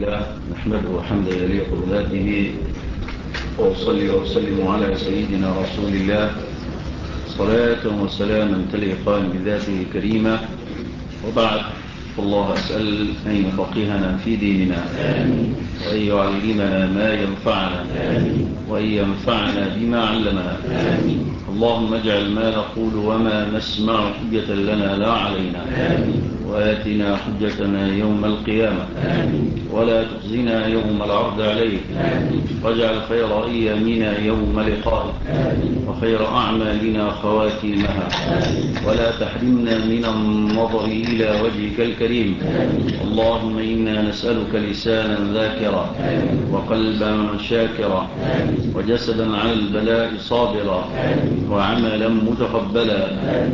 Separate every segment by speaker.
Speaker 1: لله نحمده حمدا يليق بذاته وأصلي وأسلم على سيدنا رسول الله صلاة وسلاما تليقان بذاته الكريمة. وبعد، فالله أسأل أن يفقهنا في ديننا وأن يعلمنا ما ينفعنا وأن ينفعنا بما علمنا. اللهم اجعل ما نقول وما نسمع حجة لنا لا علينا، وآتنا حجتنا يوم القيامة، ولا تخزنا يوم العرض عليك، واجعل خير أيامنا يوم لقائك، وخير أعمالنا خواتيمها، ولا تحرمنا من النظر إلى وجهك الكريم. اللهم إنا نسألك لسانا ذاكرا وقلبا شاكرا وجسدا على البلاء صابرا وعملا متقبلا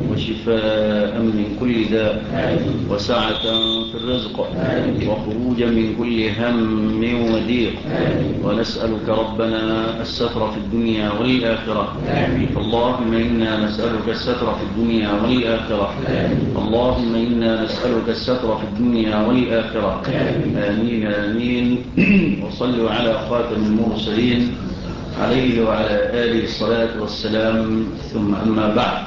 Speaker 1: وشفاء من كل داء وسعة في الرزق وخروجا من كل هم وضيق. ونسألك ربنا الستر في الدنيا والآخرة. اللهم إنا نسألك الستر في الدنيا والآخرة. اللهم إنا نسألك الستر في الدنيا والآخرة. آمين آمين. وصلوا على خاتم المرسلين عليه وعلى آله الصلاة والسلام. ثم أما بعد،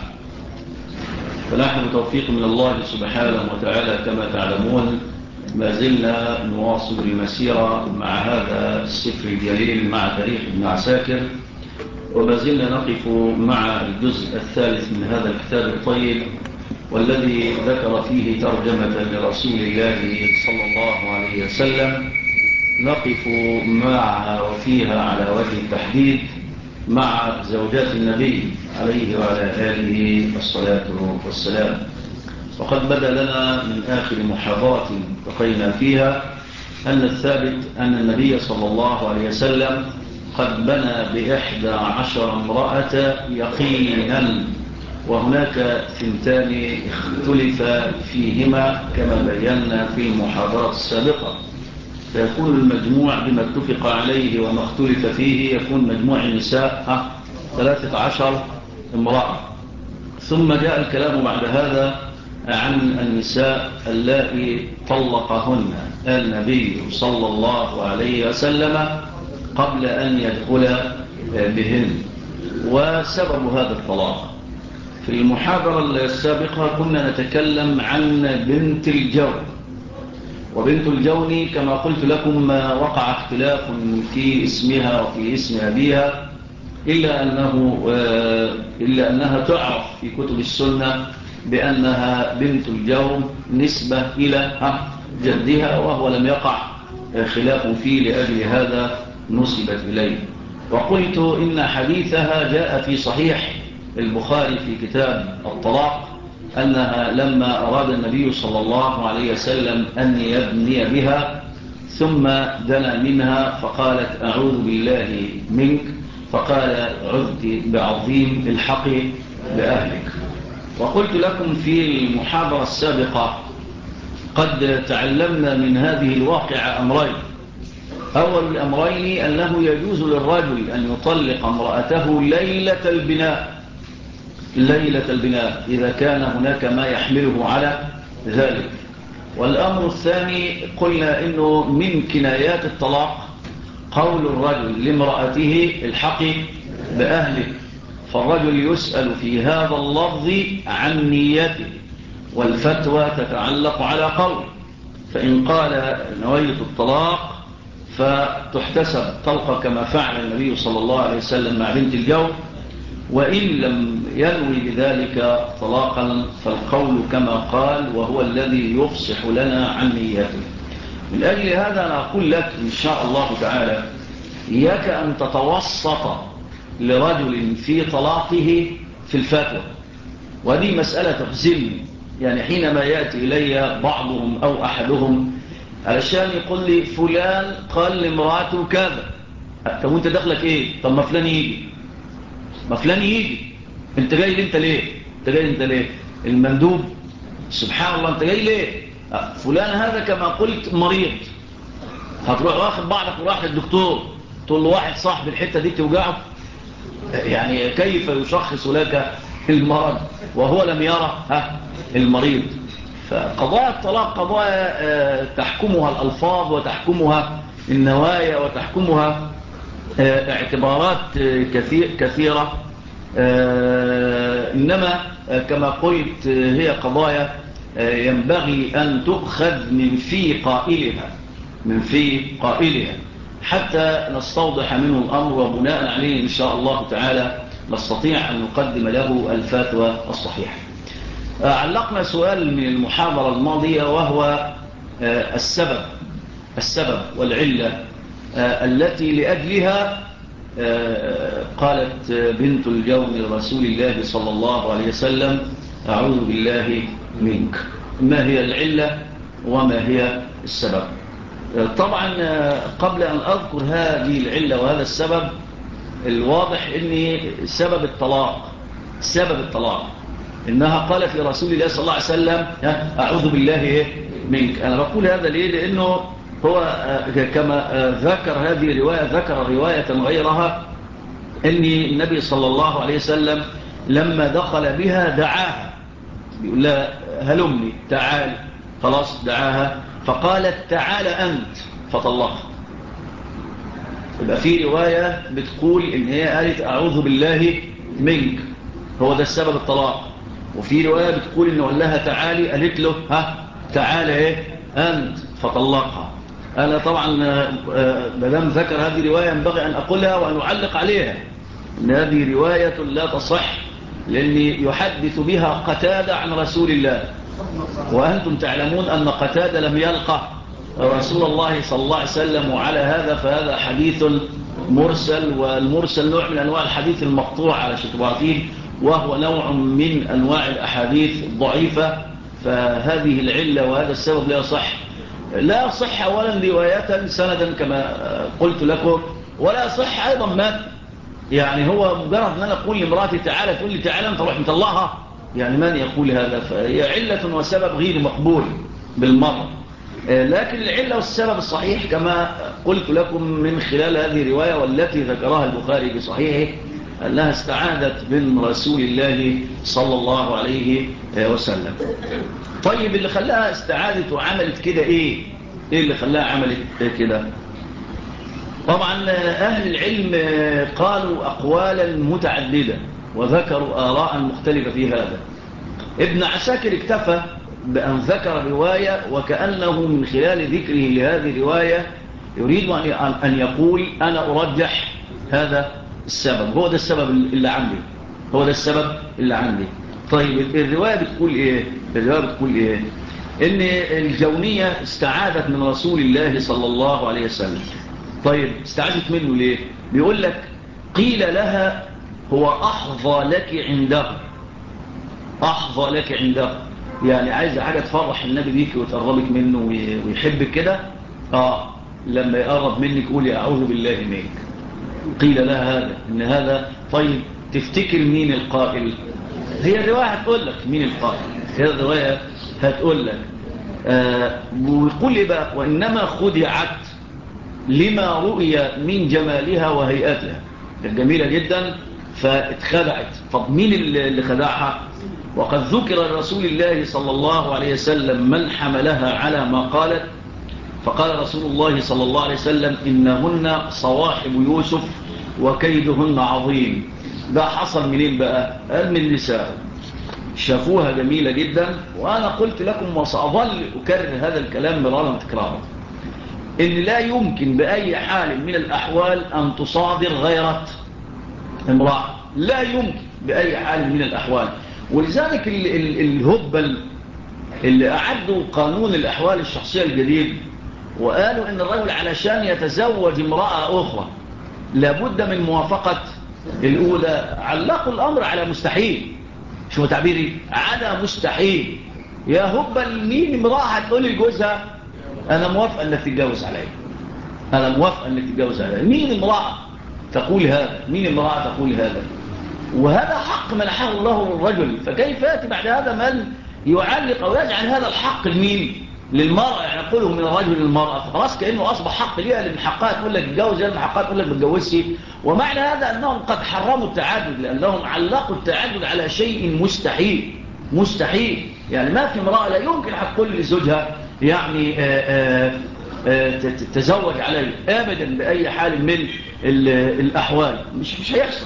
Speaker 1: فنحن بتوفيق من الله سبحانه وتعالى كما تعلمون ما زلنا نواصل المسيرة مع هذا السفر الجليل مع تاريخ ابن عساكر، وما زلنا نقف مع الجزء الثالث من هذا الكتاب الطيب، والذي ذكر فيه ترجمة لرسول الله صلى الله عليه وسلم. نقف معها وفيها على وجه التحديد مع زوجات النبي عليه وعلى آله الصلاة والسلام. وقد بدا لنا من آخر محاضرة التقينا فيها أن الثابت أن النبي صلى الله عليه وسلم قد بنى ب11 امرأة يقينا، وهناك 2 اختلف فيهما كما بينا في المحاضرة السابقة، فيكون المجموع بما اتفق عليه وما اختلف فيه يكون مجموع النساء 13 امرأة. ثم جاء الكلام بعد هذا عن النساء اللائي طلقهن النبي صلى الله عليه وسلم قبل أن يدخل بهن وسبب هذا الطلاق. في المحاضرة السابقة كنا نتكلم عن بنت الجون، وبنت الجون كما قلت لكم وقع اختلاف في اسمها وفي اسم أبيها، إلا أنها تعرف في كتب السنة بأنها بنت الجون نسبة إلى جدها، وهو لم يقع خلاف فيه، لأجل هذا نسبت إليه. وقلت إن حديثها جاء في صحيح البخاري في كتاب الطلاق، أنها لما أراد النبي صلى الله عليه وسلم أن يبني بها ثم دنا منها فقالت أعوذ بالله منك، فقال عذت بعظيم الحق بأهلك. وقلت لكم في المحاضرة السابقة قد تعلمنا من هذه الواقعة أمرين. أول الأمرين أنه يجوز للرجل أن يطلق امرأته ليلة البناء إذا كان هناك ما يحمله على ذلك. والأمر الثاني قلنا إنه من كنايات الطلاق قول الرجل لامرأته الحقي بأهله، فالرجل يسأل في هذا اللفظ عن نيته، والفتوى تتعلق على قول. فإن قال نويت الطلاق فتحتسب طلقة كما فعل النبي صلى الله عليه وسلم مع بنت الجون، وإن لم ينوي بذلك طلاقا فالقول كما قال، وهو الذي يفصح لنا عن نيته. من أجل هذا أنا أقول لك إن شاء الله تعالى إياك أن تتوسط لرجل في طلاقه في الفتوى، وهذه مسألة تخزلني. يعني حينما يأتي إلي بعضهم أو أحدهم علشان يقول لي فلان قال لامرأته كذا، طب وانت دخلك ايه؟ طب ما فلان يجي، انت جاي انت ليه؟ المندوب سبحان الله، انت جاي ليه؟ فلان هذا كما قلت مريض، هتروح واخد بعضك وراح للدكتور تقول له واحد صاحب الحتة دي توجعه؟ يعني كيف يشخص لك المرض وهو لم يرى المريض؟ فقضايا الطلاق قضايا تحكمها الألفاظ وتحكمها النوايا وتحكمها اعتبارات كثيرة. إنما كما قلت هي قضايا ينبغي أن تؤخذ من في قائلها حتى نستوضح منه الأمر، وبناء عليه إن شاء الله تعالى نستطيع أن نقدم له الفتوى الصحيحة. علقنا سؤال من المحاضرة الماضية وهو السبب والعلة التي لأجلها قالت بنت الجون لرسول الله صلى الله عليه وسلم أعوذ بالله منك. ما هي العلة وما هي السبب؟ طبعا قبل أن أذكر هذه العلة وهذا السبب، الواضح أن سبب الطلاق إنها قالت لرسول الله صلى الله عليه وسلم أعوذ بالله منك. أنا بقول هذا ليه؟ لأنه هو كما ذكر هذه الرواية ذكر رواية غيرها أن النبي صلى الله عليه وسلم لما دخل بها دعاها، بيقول لها هلمني تعال، خلاص دعاها فقالت تعال أنت فطلقها. يبقى في رواية بتقول إن هي قالت أعوذ بالله منك، هو ده السبب الطلاق. وفي رواية بتقول إنه قال لها تعالي، قالت له تعال أنت فطلقها. أنا طبعا مدام ذكر هذه الرواية ينبغي أن أقولها وأن أعلق عليها إن هذه رواية لا تصح، لأني يحدث بها قتادة عن رسول الله، وأنتم تعلمون أن قتادة لم يلقى رسول الله صلى الله عليه وسلم، وعلى هذا فهذا حديث مرسل، والمرسل نوع من أنواع الحديث المقطوع على شتبعتين، وهو نوع من أنواع الأحاديث الضعيفة. فهذه العلة وهذا السبب لا يصح أولا رواية سندا كما قلت لكم، ولا يصح أيضا مات. يعني هو مجرد أن أنا أقول لامرأتي تعالى تقول لي تعالى أنت روح مطلعها، يعني من يقول هذا؟ فهي علة وسبب غير مقبول بالمرة. لكن العلة والسبب الصحيح كما قلت لكم من خلال هذه الرواية والتي ذكرها البخاري بصحيحه أنها استعادت من رسول الله صلى الله عليه وسلم. طيب اللي خلاها استعادت وعملت كده إيه اللي خلاها عملت كده؟ طبعا أهل العلم قالوا أقوالا متعددة وذكروا آراء مختلفة في هذا. ابن عساكر اكتفى بأن ذكر رواية، وكأنه من خلال ذكره لهذه الرواية يريد أن يقول أنا أرجح هذا السبب، هو ده السبب اللي عندي. طيب الرواية بتقول إيه؟ إن الجونية استعادت من رسول الله صلى الله عليه وسلم. طيب استعادت منه ليه؟ بيقول لك قيل لها هو أحظى لك عنده، يعني عايزة حاجة تفرح النبي بيك وتقربك منه ويحبك كده. لما يقرب منك قولي أعوذ بالله منك. قيل لها هذا إن هذا. طيب تفتكر مين القائل؟ هي الرواية هتقول لك مين القائل، هي الرواية هتقول لك. ويقول لي بقى وإنما خدعت لما رؤية من جمالها وهيئتها، جميلة جدا فاتخدعت. طب مين اللي خدعها؟ وقد ذكر رسول الله صلى الله عليه وسلم من حملها على ما قالت، فقال رسول الله صلى الله عليه وسلم إنهن صواحب يوسف وكيدهن عظيم. ده حصل منين بقى؟ قال من النساء شافوها جميلة جدا. وأنا قلت لكم وسأظل أكرر هذا الكلام مرارا تكرارا، إن لا يمكن بأي حال من الأحوال أن تصادر غيرة امرأة، لا يمكن بأي حال من الأحوال. ولذلك الهبل اللي أعدوا قانون الأحوال الشخصية الجديد وقالوا إن الرجل علشان يتزوج امرأة أخرى لابد من موافقة الأولى، علقوا الأمر على مستحيل. شو تعبيري؟ على مستحيل. يا هبل مين امرأة هتقول لجوزها أنا موافق أنك تتجوز علي، مين امرأة تقول هذا؟ وهذا حق منحه الله للرجل، فكيف يأتي بعد هذا من يعلق أو يجعل هذا الحق لمين؟ للمرأة، يعني يقوله من الرجل للمرأة، فخلاص كأنه أصبح حق ليها، لأن حقها تقول لك تتجوز، لأن حقها تقول لك بتجوزي. ومعنى هذا أنهم قد حرموا التعدد، لأنهم علقوا التعدد على شيء مستحيل. يعني ما في امرأة لا يمكن هتقول لزوجها يعني تتزوج عليه أبدا بأي حال من الأحوال. مش هيحصل.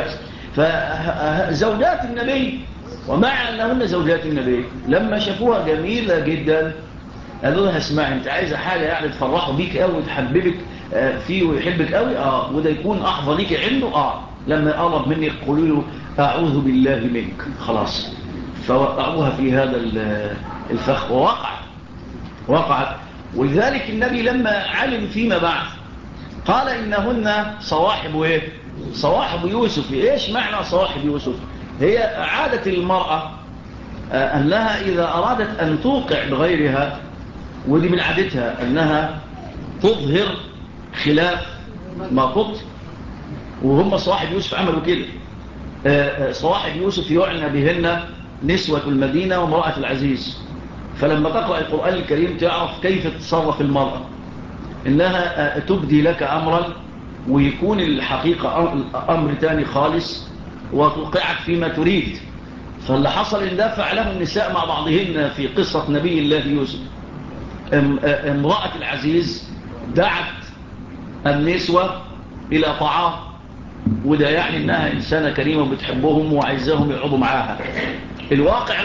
Speaker 1: فزوجات النبي ومع أنهن زوجات النبي لما شافوها جميلة جدا قالوا لها اسمعي انت عايزة حاجة يعني تفرحوا بيك قوي وتحببك فيه ويحبك قوي وده يكون أحظى ليك عنده لما قرب منك قولوا له أعوذ بالله منك خلاص. فوقعوها في هذا الفخ ووقعت. ولذلك النبي لما علم فيما بعد قال إنهن صواحب يوسف. إيش معنى صواحب يوسف؟ هي عادة المرأة أنها إذا أرادت أن توقع بغيرها ودي من عادتها أنها تظهر خلاف ما قلت. وهم صواحب يوسف عملوا كده. صواحب يوسف يعنى بهن نسوة المدينة وامرأة العزيز. فلما تقرأ القرآن الكريم تعرف كيف تتصرف المرأة إنها تبدي لك أمرا ويكون الحقيقة أمر تاني خالص وتوقعك فيما تريد. فاللي حصل إن ده فعله النساء مع بعضهن في قصة نبي الله يوسف. امرأة العزيز دعت النسوة إلى طعام وده يعني إنها إنسانة كريمة وبتحبهم وعايزاهم يقعدوا معاها. الواقع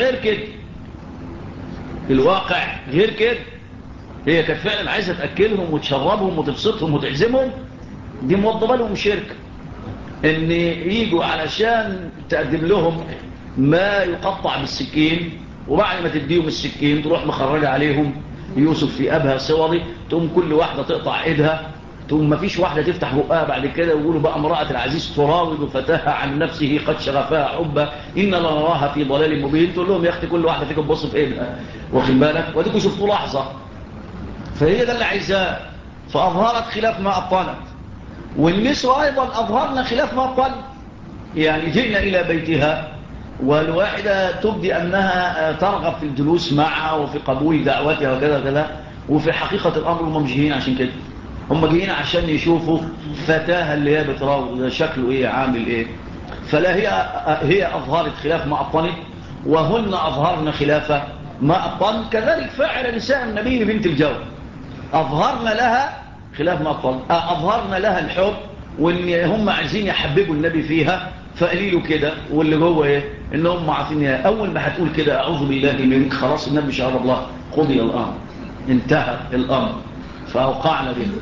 Speaker 1: غير كده. هي كانت فعلا عايزة تأكلهم وتشربهم وتبسطهم وتعزمهم. دي موضبة لهم شركة إن يجوا علشان تقدم لهم ما يقطع بالسكين وبعد ما تديهم السكين تروح مخرجة عليهم يوسف في أبها صوري. تقوم كل واحدة تقطع إيدها. تقوم ما فيش واحدة تفتح بقها بعد كده ويقولوا بقى امرأة العزيز تراود فتاها عن نفسه قد شغفها حبا إن لنراها في ضلال مبين. تقول لهم يا أختي كل واحدة فيكم بص في إيدها واخد بالك وديكوا شفتوا لحظة. فهي ده اللي عايزاه. فأظهرت خلاف ما أبطلت والنسوة أيضا أظهرنا خلاف ما أبطلت. يعني جئنا إلى بيتها والواحدة تبدي أنها ترغب في الجلوس معها وفي قبول دعوتها وكذا وكذا. وفي حقيقة الأمر هم مش جايين عشان كده. هم جايين عشان يشوفوا فتاها اللي هي بتراوض شكله إيه عامل إيه. فلا هي أظهرت خلاف ما أبطنت وهن أظهرن خلاف ما أبطن. كذلك فعل نساء النبي بنت الجو أظهرنا لها خلاف ما أبطن. أظهرنا لها الحب وإن هم عايزين يحببوا النبي فيها فقليلوا كده. واللي جوه إيه إنهم عارفين أول ما هتقول كده أعوذ بالله منك خلاص النبي شهر الله قضي الأمر انتهى الأمر. فأوقعنا به.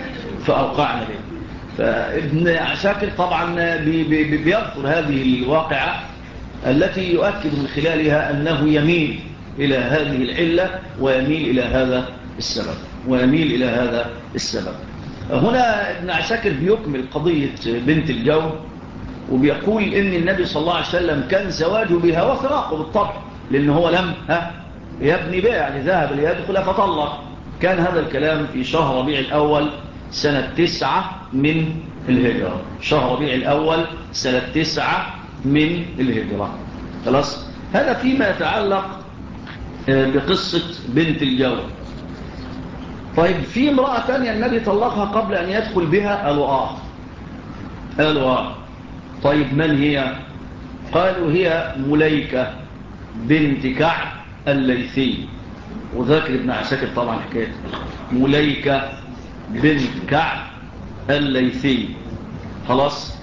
Speaker 1: فابن عساكر طبعا بيذكر هذه الواقعة التي يؤكد من خلالها أنه يميل إلى هذه العلة ويميل إلى هذا السبب. هنا ابن عساكر بيكمل قضية بنت الجو وبيقول إن النبي صلى الله عليه وسلم كان زواجه بها وفراقه بالطبع لأنه هو لم يبني بها يعني ذهب ليدخل فطلق. كان هذا الكلام في شهر ربيع الأول سنة 9 من الهجرة. شهر ربيع الأول سنة 9 من الهجرة. خلاص. هذا فيما يتعلق بقصة بنت الجو. طيب في امرأة تانية النبي طلقها قبل أن يدخل بها. قالوا طيب من هي؟ قالوا هي مليكة بنت كعب الليثي. وذكر ابن عساكر طبعا حكاية مليكة بنت كعب الليثي. خلاص.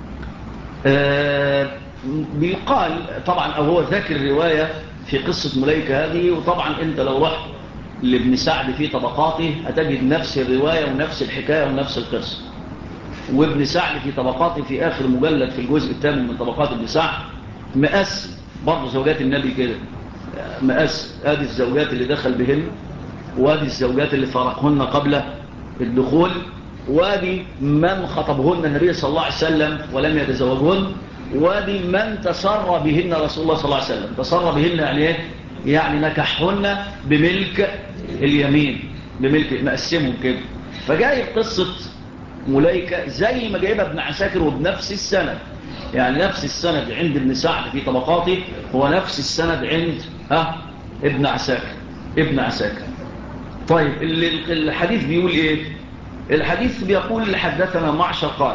Speaker 1: بيقال طبعا أو هو ذاكر الرواية في قصة مليكة هذه. وطبعا انت لو رحت لابن سعد في طبقاته هتجد نفس الرواية ونفس الحكاية ونفس القصة. وابن سعد في طبقاته في آخر مجلد في الجزء الثامن من طبقات ابن سعد مقسم برضه زوجات النبي كده. مقسم هذه الزوجات اللي دخل بهن وهذه الزوجات اللي فارقهن قبل الدخول وهذه من خطبهن النبي صلى الله عليه وسلم ولم يتزوجهن وهذه من تسر بهن رسول الله صلى الله عليه وسلم. تسر بهن يعني ايه؟ يعني نكحهن بملك اليمين بملك مقسمهم كده. فجايب قصة مليكة زي ما جايبها ابن عساكر وبنفس السند. يعني نفس السند عند ابن سعد في طبقاته هو نفس السند عند ابن عساكر. طيب الحديث بيقول ايه؟ الحديث بيقول حدثنا معشر قال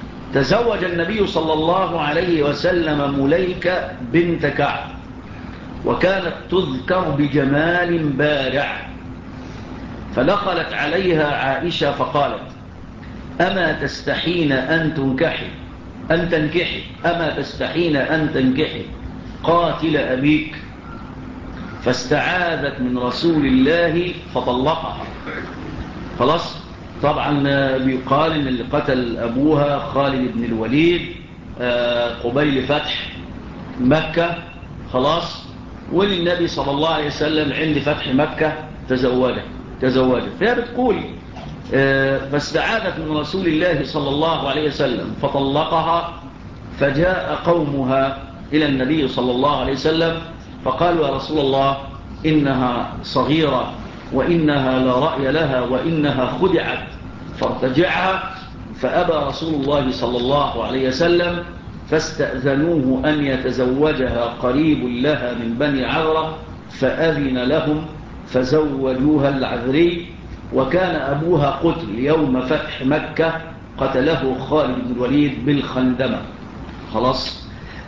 Speaker 1: تزوج النبي صلى الله عليه وسلم مليكة بنت كعب وكانت تذكر بجمال بارع. فدخلت عليها عائشة فقالت: أما تستحين أن تنكحي أما تستحين أن تنكحي قاتل أبيك؟ فاستعاذت من رسول الله فطلقها. خلاص. طبعا بيقال ان اللي قتل ابوها خالد بن الوليد قبيل فتح مكة. خلاص. والنبي صلى الله عليه وسلم عند فتح مكة تزوجت. فهي بتقول فاستعاذت من رسول الله صلى الله عليه وسلم فطلقها. فجاء قومها إلى النبي صلى الله عليه وسلم فقالوا: يا رسول الله، إنها صغيرة وإنها لا رأي لها وإنها خدعت فارتجعها. فأبى رسول الله صلى الله عليه وسلم، فاستأذنوه أن يتزوجها قريب لها من بني عذرة، فأذن لهم فزوجوها العذري. وكان أبوها قتل يوم فتح مكة، قتله خالد بن الوليد بالخندمة. خلاص.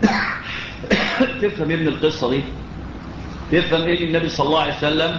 Speaker 1: تفهم ابن القصة دي، تفهم إيه النبي صلى الله عليه وسلم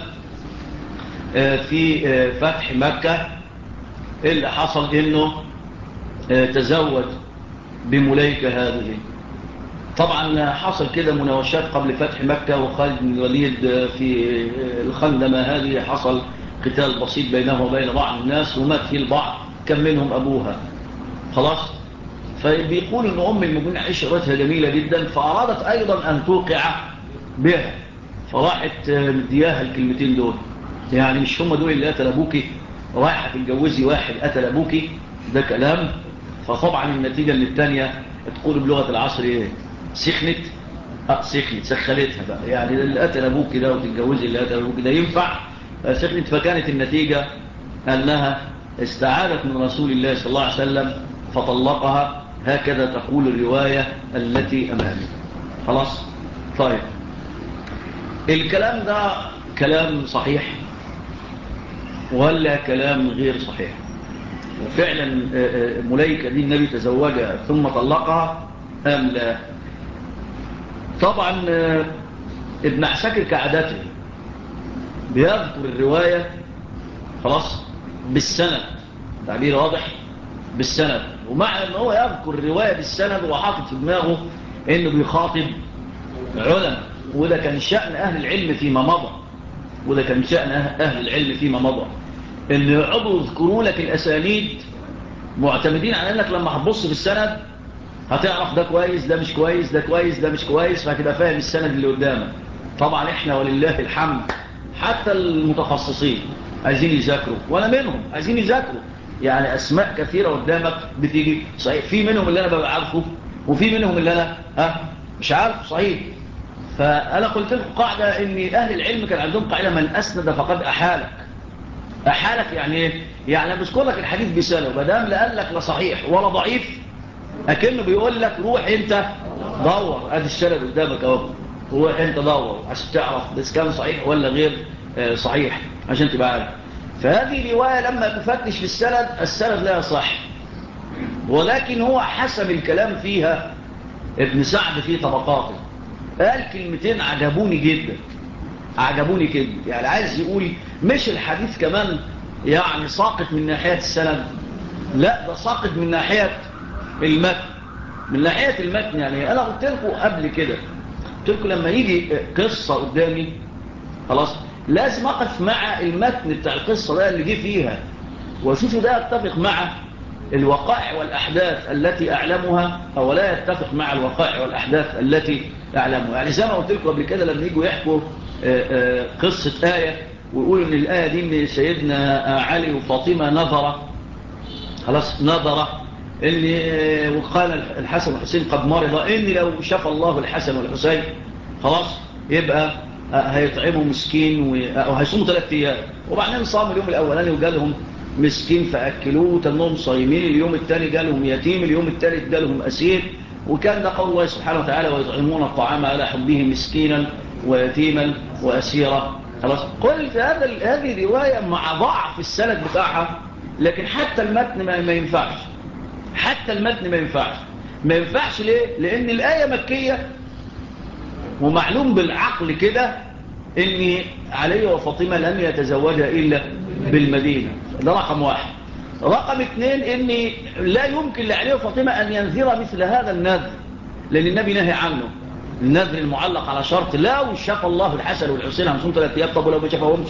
Speaker 1: في فتح مكة اللي حصل إنه تزوج بمليكة هذه. طبعا حصل كده مناوشات قبل فتح مكة، وخالد بن الوليد في الخندمة هذه حصل قتال بسيط بينه وبين بعض الناس، ومات فيه البعض، كان منهم أبوها. خلاص. فبيقول إن أم المؤمنين عشرتها جميلة جدا، فأرادت أيضا أن توقع بها، فراحت مدياها الكلمتين دول. يعني مش هم دول اللي قتل أبوكي، رايحة تتجوزي واحد قتل أبوكي، ده كلام. فطبعا النتيجة اللي الثانية تقول بلغة العصر إيه؟ سخنت. سخنتها بقى، يعني اللي قتل أبوكي ده وتتجوزي اللي قتل أبوكي ده ينفع؟ سخنت. فكانت النتيجة أنها استعادت من رسول الله صلى الله عليه وسلم فطلقها. هكذا تقول الرواية التي أمامي. خلاص. طيب، الكلام ده كلام صحيح ولا كلام غير صحيح؟ وفعلا مليكة دي النبي تزوجها ثم طلقها أم لا؟ طبعا ابن عساكر كعادته بيذكر الرواية خلاص بالسند، تعبير واضح، بالسند. ومعنى ان هو يذكر الرواية بالسند وحاطط في دماغه انه بيخاطب علماء، وده كان شأن اهل العلم فيما مضى، ان يقعدوا يذكروا لك الاسانيد معتمدين على انك لما هتبص في السند هتعرف ده كويس ده مش كويس، ده كويس ده مش كويس، فهتبقى فاهم السند اللي قدامك. طبعا احنا ولله الحمد حتى المتخصصين عايزين يذاكروا، وانا منهم عايزين يذاكروا. يعني اسماء كثيرة قدامك بتيجي صحيح، في منهم اللي انا ببقى عارفه وفي منهم اللي انا مش عارف صحيح. فانا قلت لكم قاعدة ان اهل العلم كان عندهم قاعدة: من اسند فقد احالك. يعني ايه؟ يعني بذكر لك الحديث بسنه، ومادام لا قال لك لا صحيح ولا ضعيف، اكنه بيقول لك روح انت دور، ادي السند قدامك اهو، روح انت دور عشان تعرف بس كان صحيح ولا غير صحيح، عشان تبقى عارف. فهذه روايه لما تفتش في السند لا يصح، ولكن هو حسب الكلام فيها ابن سعد في طبقاته قال كلمتين عجبوني جدا. يعني عايز يقول مش الحديث كمان يعني ساقط من ناحية السند، لا ده ساقط من ناحية المتن. يعني أنا قلت لكم قبل كده، قلت لكم لما يجي قصة قدامي خلاص لازم أقف مع المتن بتاع القصة ده اللي جه فيها، وأشوفه ده يتفق مع الوقائع والأحداث التي أعلمها أو لا يتفق مع الوقائع والأحداث التي أعلمها. يعني زي ما قلت لكم قبل كده، لما يجوا يحكوا قصة آية ويقولوا إن الآية دي من سيدنا علي وفاطمة نظر إن وقال الحسن والحسين قد مرض، إن لو شفى الله الحسن والحسين خلاص يبقى هيطعموا مسكين أو هيصوموا 3 أيام، وبعدين صاموا اليوم الأولاني وقالهم مسكين فأكلوه وتنهم صايمين، اليوم الثاني قالهم يتيم، اليوم الثالث قالهم أسير. وكان ده قول الله سبحانه وتعالى: ويطعمون الطعام على حبه مسكينا ويتيما وأسيرا. خلاص. قلت هذه رواية مع ضعف السند بتاعها، لكن حتى المتن ما ينفعش. ما ينفعش ليه؟ لأن الآية مكية ومعلوم بالعقل كده ان علي وفاطمة لم يتزوجها إلا بالمدينة. ده رقم واحد. رقم اثنين ان لا يمكن لعلي وفاطمة أن ينذر مثل هذا النذر، لأن النبي نهي عنه، النذر المعلق على شرط. لو شاف الله الحسن والحسين هنصوم 3 أيام، طب ولو ما شافهمش،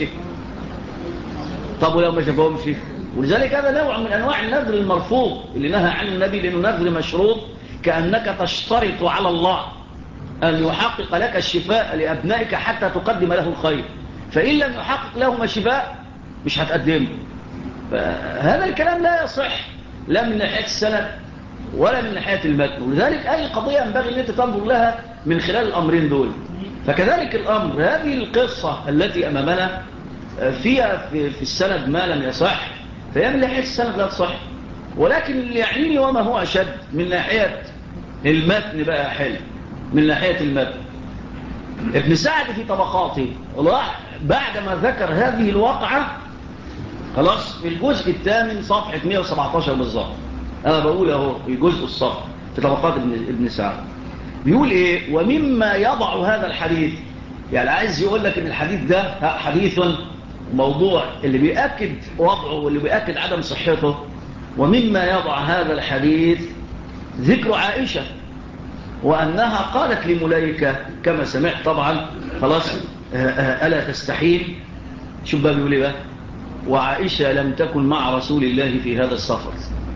Speaker 1: طب ولو ما شافهمش. ولذلك هذا نوع من أنواع النذر المرفوض اللي نهى عنه النبي، لأنه نذر مشروط، كأنك تشترط على الله أن يحقق لك الشفاء لأبنائك حتى تقدم له الخير، فإن لم يحقق لهم الشفاء مش هتقدمه. فهذا الكلام لا يصح لا من ناحية السند ولا من ناحية المتن. ولذلك أي قضية ينبغي أن أنت تنظر لها من خلال الأمرين دول. فكذلك الأمر، هذه القصة التي أمامنا فيها في السند ما لم يصح، فهي من ناحية السند لا تصح. ولكن اللي يعنيني وما هو أشد من ناحية المتن بقى حلو، من ناحية المتن. ابن سعد في طبقاته بعدما ذكر هذه الواقعة، خلاص في الجزء الثامن صفحة 117 بالظبط، أنا بقول أهو الجزء الصفحة في طبقات ابن سعد، بيقول إيه؟ ومما يضع هذا الحديث، يعني عايز يقول لك إن الحديث ده حديث موضوع، اللي بيأكد وضعه واللي بيأكد عدم صحته. ومما يضع هذا الحديث ذكر عائشة، وأنها قالت لملائكة كما سمعت طبعا، خلاص ألا تستحيل. شوف بقى بيقول إيه بقى؟ وعائشة لم تكن مع رسول الله في هذا السفر،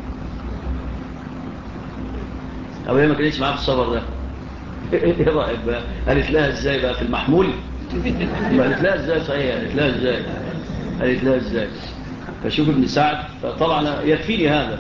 Speaker 1: أو هي ما كانتش معاه في السفر ده. ايه رأيك بقى؟ قالت لها ازاي بقى في المحمول؟ قالت لها ازاي صحيح؟ قالت لها ازاي؟ فشوف ابن سعد، فطبعا يكفيني هذا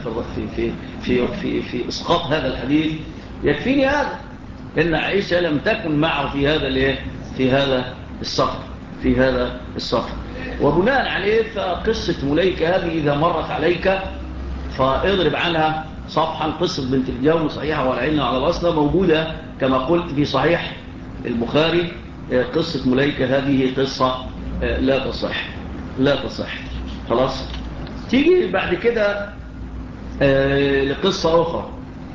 Speaker 1: في اسقاط هذا الحديث، يكفيني هذا ان عائشة لم تكن معه في هذا السفر. وبناء عليه فقصة مليكة هذه إذا مرت عليك فاضرب عنها صفحا. قصة بنت الجون صحيحة والعلم على الأصل موجودة كما قلت في صحيح البخاري. قصة مليكة هذه قصة لا تصح. خلاص. تيجي بعد كده لقصة أخرى،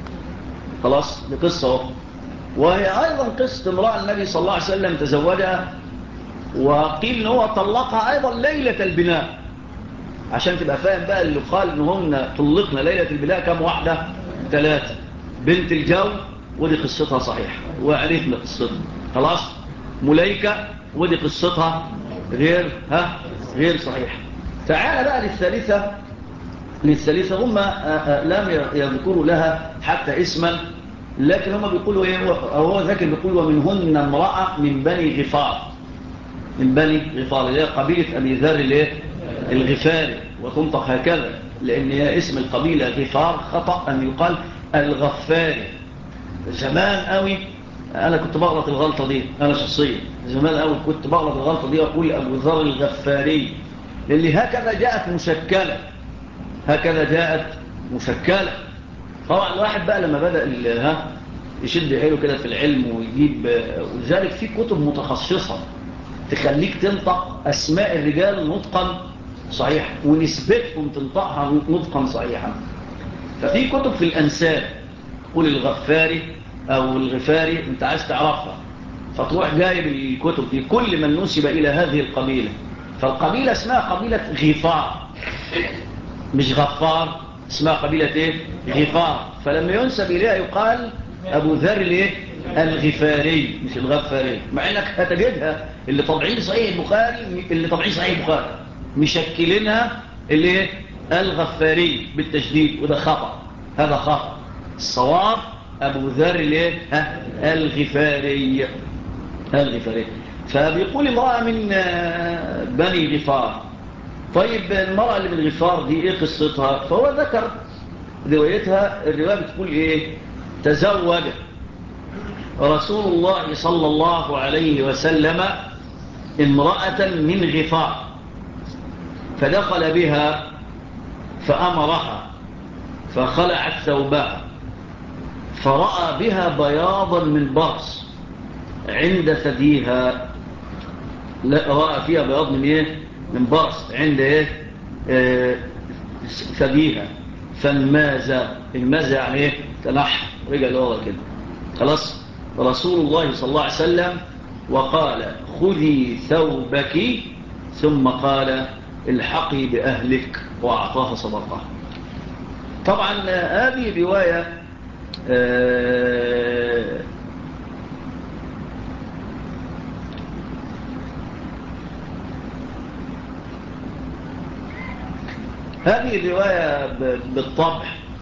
Speaker 1: وهي أيضا قصة امرأة النبي صلى الله عليه وسلم تزوجها، وقيل إن هو طلقها أيضا ليلة البناء. عشان تبقى فاهم بقى اللي قال إنهن طلقنا ليلة البناء كم واحدة؟ 3. بنت الجو ودي قصتها صحيحة وعرفنا قصتها، خلاص. مليكة ودي قصتها غير صحيحة. تعال بقى للثالثة. هم لم يذكروا لها حتى اسما، لكن هم بيقولوا ايه؟ هو ذاكر بيقول ومنهن امرأة من بني غفار، اللي هي قبيلة أبي ذر الغفاري، وتنطق هكذا لأن هي اسم القبيلة غفار، خطأ أن يقال الغفاري. زمان قوي أنا كنت بغلط الغلطة دي، أنا شخصيا زمان قوي كنت بغلط الغلطة دي وأقول أبو ذر الغفاري، لأن هكذا جاءت مشكلة. طبعا الواحد بقى لما بدأ يشد حيله كده في العلم ويجيب، وذلك في كتب متخصصة تخليك تنطق أسماء الرجال نطقا صحيح ونسبتهم تنطقها نطقا صحيحا. ففي كتب في الأنساب قول الغفاري أو الغفاري أنت عايز تعرفها، فتروح جايب الكتب دي كل من نسب إلى هذه القبيلة. فالقبيلة اسمها قبيلة غفار، مش غفار، اسمها قبيلة غفار. فلما ينسب إليها يقال أبو ذر الغفاري مش الغفاري، مع انك هتجدها اللي طبعين صحيح البخاري مشكلينها الغفاري بالتشديد، وده خطأ، هذا خطأ. الصواب أبو ذر الغفاري. فبيقول امرأة من بني غفار. طيب المرأة اللي من غفار دي ايه قصتها؟ فهو ذكر روايتها. الرواية بتقول ايه؟ تزوج رسول الله صلى الله عليه وسلم امرأة من غفار، فدخل بها فأمرها فخلعت ثوبها، فرأى بها بياضا من برص عند ثديها. لا، رأى فيها بياض من برص عند ثديها. فانماز يعني تنح رجع لورا كده، خلاص. رسول الله صلى الله عليه وسلم وقال خذي ثوبك ثم قال الحقي بأهلك وأعطاها صدقة. طبعا هذه رواية هذه الرواية بالطبع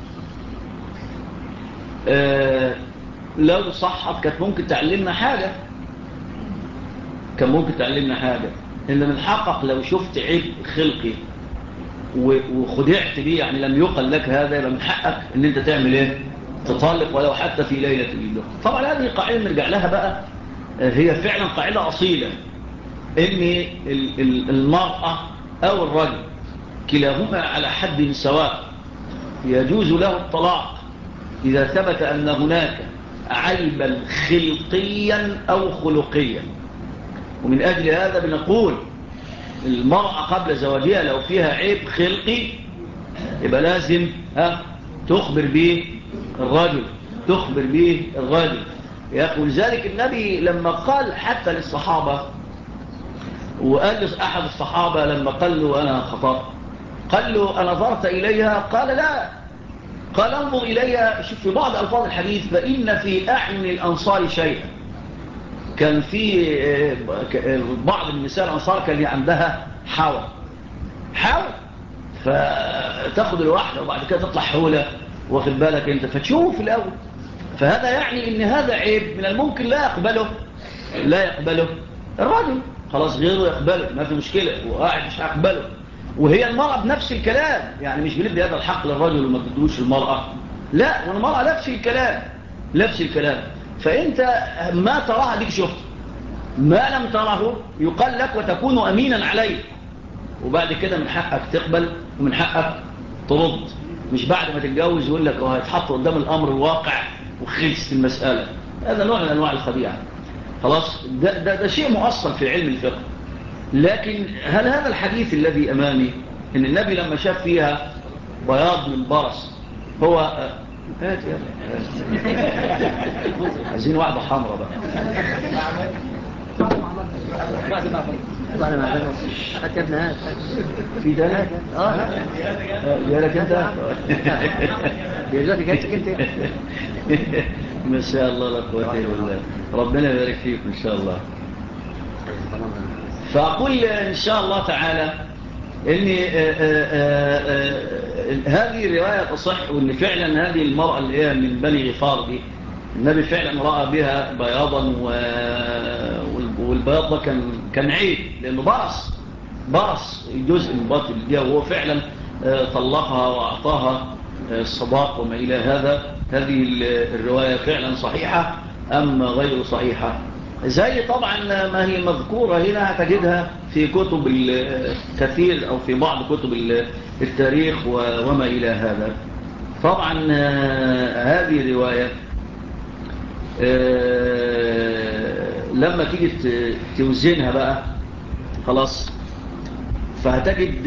Speaker 1: لو صحت كانت ممكن تعلمنا حاجة، كان ممكن تعلمنا حاجة إن من حقك لو شفت عيب خلقي وخدعت بيه، يعني لم يقل لك هذا، يبقى من حقك إن أنت تعمل إيه؟ تطلق ولو حتى في ليلة الإله. طبعا هذه قاعدة نرجع لها بقى، هي فعلا قاعدة أصيلة، إن المرأة أو الرجل كلاهما على حد سواء يجوز له الطلاق إذا ثبت أن هناك عيبا خلقيا أو خلقيا. ومن أجل هذا بنقول المرأة قبل زواجها لو فيها عيب خلقي يبقى لازم تخبر به الرجل، تخبر به الرجل. يقول ذلك النبي لما قال حتى للصحابة، وقال أحد الصحابة لما قال له أنا خطأت، قال له أنظرت إليها؟ قال لا. قال انظر إليها. شوف في بعض ألفاظ الحديث فإن في أعين الأنصار شيئا. كان في بعض النساء الأنصار كان عندها حول فتأخذ الواحدة وبعد كده تطلع حولة، واخد بالك انت، فتشوف الأول. فهذا يعني ان هذا عيب من الممكن لا يقبله الرجل، خلاص غيره يقبله ما في مشكلة، وقاعد مش هيقبله. وهي المرأة بنفس الكلام، يعني مش بندي هذا الحق للرجل وما بدوش المرأة، لا، والمرأة نفس الكلام. فانت ما تراها ديك شفت، ما لم تره يقال لك وتكون أمينا عليه، وبعد كده من حقك تقبل ومن حقك ترد، مش بعد ما تتجوز يقول لك هيتحط قدام الأمر الواقع وخلص المسألة. هذا نوع من أنواع الخديعة. خلاص ده شيء مؤصل في علم الفقه. لكن هل هذا الحديث الذي أمامي إن النبي لما شاف فيها بياض من برص هو عايزين واحدة حمراء بقى في ده جالك انت ما شاء الله لا قوة الا بالله، ربنا يبارك فيكم ان شاء الله. فأقول إن شاء الله تعالى إن هذه الرواية تصح، وإن فعلا هذه المرأة اللي هي من بني غفار دي النبي فعلا رأى بها بياضا، والبياض ده كان عيب، لأنه برص جزء من باطل الجاه، وهو فعلا طلقها وأعطاها الصداق وما إلى هذا. هذه الرواية فعلا صحيحة أم غير صحيحة؟ زي طبعا ما هي مذكورة هنا هتجدها في كتب الكثير أو في بعض كتب التاريخ وما إلى هذا. طبعا هذه الرواية لما تيجي توزنها بقى خلاص فهتجد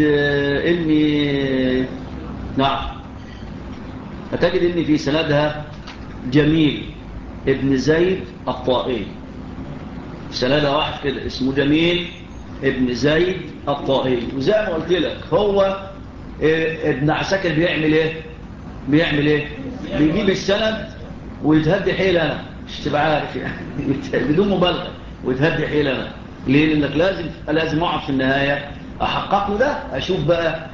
Speaker 1: هتجد ان في سندها جميل ابن زيد الطائي، سندها واحد كده اسمه جميل ابن زيد الطائي. وزي ما قلت لك هو ابن عساكر بيعمل ايه بيجيب السند ويتهدي حيل انا مش تبقى عارف يعني بدون مبالغه، ويتهدي حيل انا ليه؟ لانك لازم اقعد في النهايه احقق له ده، اشوف بقى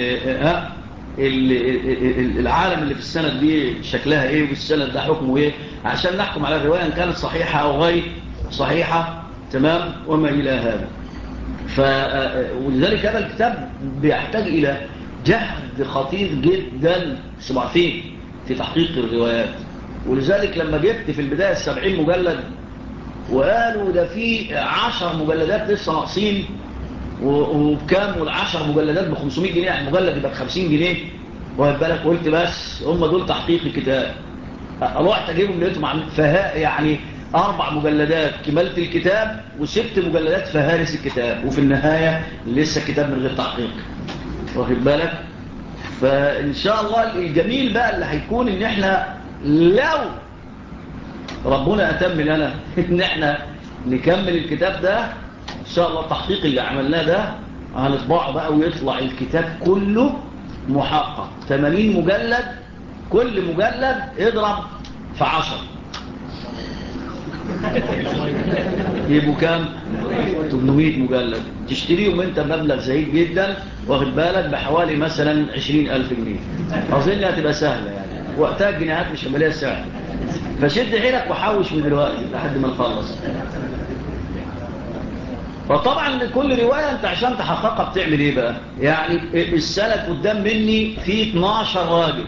Speaker 1: العالم اللي في السند دي شكلها ايه والسند ده حكمه ايه، عشان نحكم على الروايه ان كانت صحيحه او غير صحيحه. تمام وما الى هذا. ولذلك هذا الكتاب بيحتاج الى جهد خطير جدا سبعتين في تحقيق الروايات. ولذلك لما جبت في البداية 70 مجلد وقالوا ده في 10 مجلدات لسه ناقصين، وبكام وال10 مجلدات ب500 جنيه، يعني المجلد يبقى ب50 جنيه، واخد بالك، قلت بس هم دول تحقيق الكتاب. رحت اجيبهم لقيتهم يعني 4 مجلدات كمالة الكتاب و6 مجلدات فهارس الكتاب، وفي النهاية لسه الكتاب من غير تحقيق، واخد بالك. فإن شاء الله الجميل بقى اللي هيكون إن إحنا لو ربنا أتم لنا إن احنا نكمل الكتاب ده إن شاء الله. التحقيق اللي عملناه ده هنطبعه بقى ويطلع الكتاب كله محقق 80 مجلد، كل مجلد اضرب في 10 يبقوا كام؟ 800 مجلد. تشتريهم انت بمبلغ زهيد جدا، واخد بالك، بحوالي مثلا 20,000 جنيه. اظن هتبقى سهلة يعني، وقتها الجنيهات مش هباليها سهل. فشد حيلك وحوش من دلوقتي لحد ما نخلص. فطبعا كل رواية انت عشان تحققها بتعمل ايه بقى؟ يعني السند قدام مني في 12 راجل،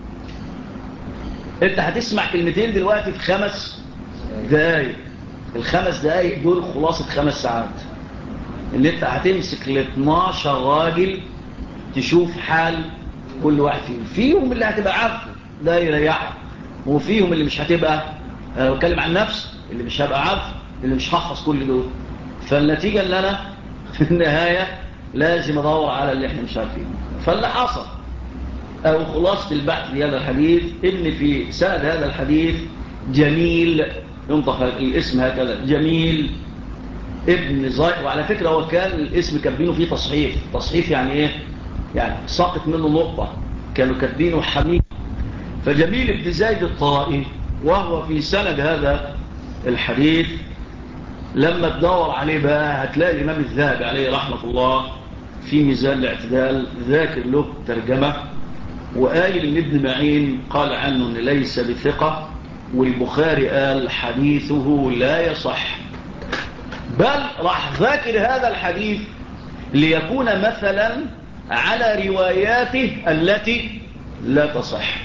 Speaker 1: انت هتسمع كلمتين دلوقتي في 5 دقايق. ال5 دقايق دول خلاصة 5 ساعات، اللي انت هتمسك ال 12 راجل تشوف حال كل واحد فيهم اللي هتبقى عارفه ده يريحك، وفيهم اللي مش هتبقى، بتكلم عن نفسي، اللي مش هبقى عارف، اللي مش هحفظ كل دول. فالنتيجة اللي انا في النهاية لازم ادور على اللي احنا مش عارفينه. فاللي حصل او خلاصة البحث في هذا الحديث ان في سند هذا الحديث جميل، ينطق الاسم هكذا، جميل ابن زيد. وعلى فكرة هو كان الاسم كاتبينه فيه تصحيف. تصحيف يعني ايه؟ يعني سقط منه نقطة، كانوا كاتبينه حميد. فجميل ابن زيد الطائي وهو في سند هذا الحديث، لما تدور عليه بقى هتلاقي الإمام الذهبي عليه رحمة الله في ميزان الاعتدال ذاكر له ترجمة، وقايل ان ابن معين قال عنه ان ليس بثقة، والبخاري قال حديثه لا يصح. بل راح ذاكر هذا الحديث ليكون مثلا على رواياته التي لا تصح.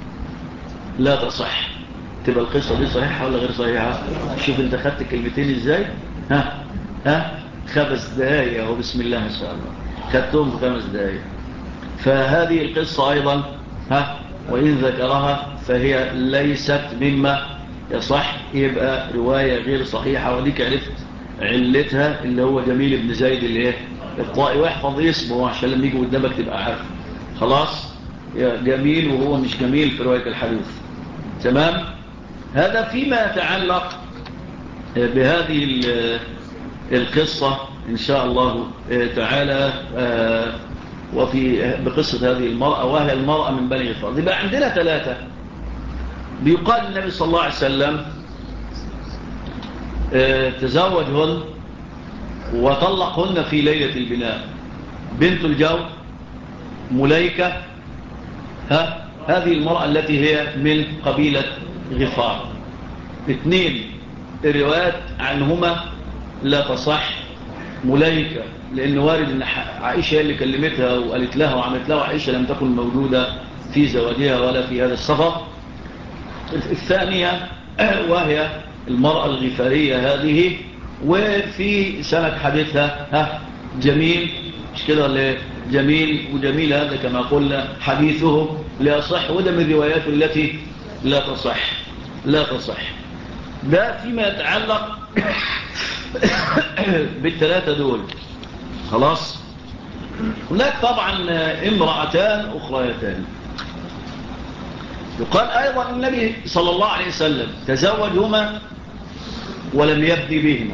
Speaker 1: لا تصح. تبقى القصة دي صحيحة ولا غير صحيحة؟ شوف انت خدت كلمتين ازاي. ها 5 دقايق اهو، بسم الله ما شاء الله خدتهم في 5 دقايق. فهذه القصة ايضا وان ذكرها فهي ليست مما يصح، يبقى رواية غير صحيحة. وديك عرفت علتها، اللي هو جميل ابن زيد اللي ايه الطائي. واحفظ اسمه عشان لما يجي قدامك تبقى عارف. خلاص يا جميل، وهو مش جميل في رواية الحديث. تمام. هذا فيما يتعلق بهذه القصة إن شاء الله تعالى، وفي بقصة هذه المرأة، وهي المرأة من بني غفار. يبقى عندنا 3. بيقال النبي صلى الله عليه وسلم تزوجهن وطلقهن في ليلة البناء. بنت الجو مليكة، هذه المرأة التي هي من قبيلة غفار. 2 الروايات عنهما لا تصح. مليكة لأن وارد أن عائشة اللي كلمتها وقالت لها وعملت لها، وعائشة لم تكن موجودة في زواجها ولا في هذا السفر. الثانية وهي المرأة الغفارية هذه، وفي سنة حديثها جميل، مش كده ولا جميل؟ وجميل هذا كما قلنا حديثه لا صح، وده من الروايات التي لا تصح. لا تصح. ده فيما يتعلق بال3 دول. خلاص. هناك طبعا امرأتان أخريتان. يقال أيضا النبي صلى الله عليه وسلم تزوجهما ولم يبدي بهما،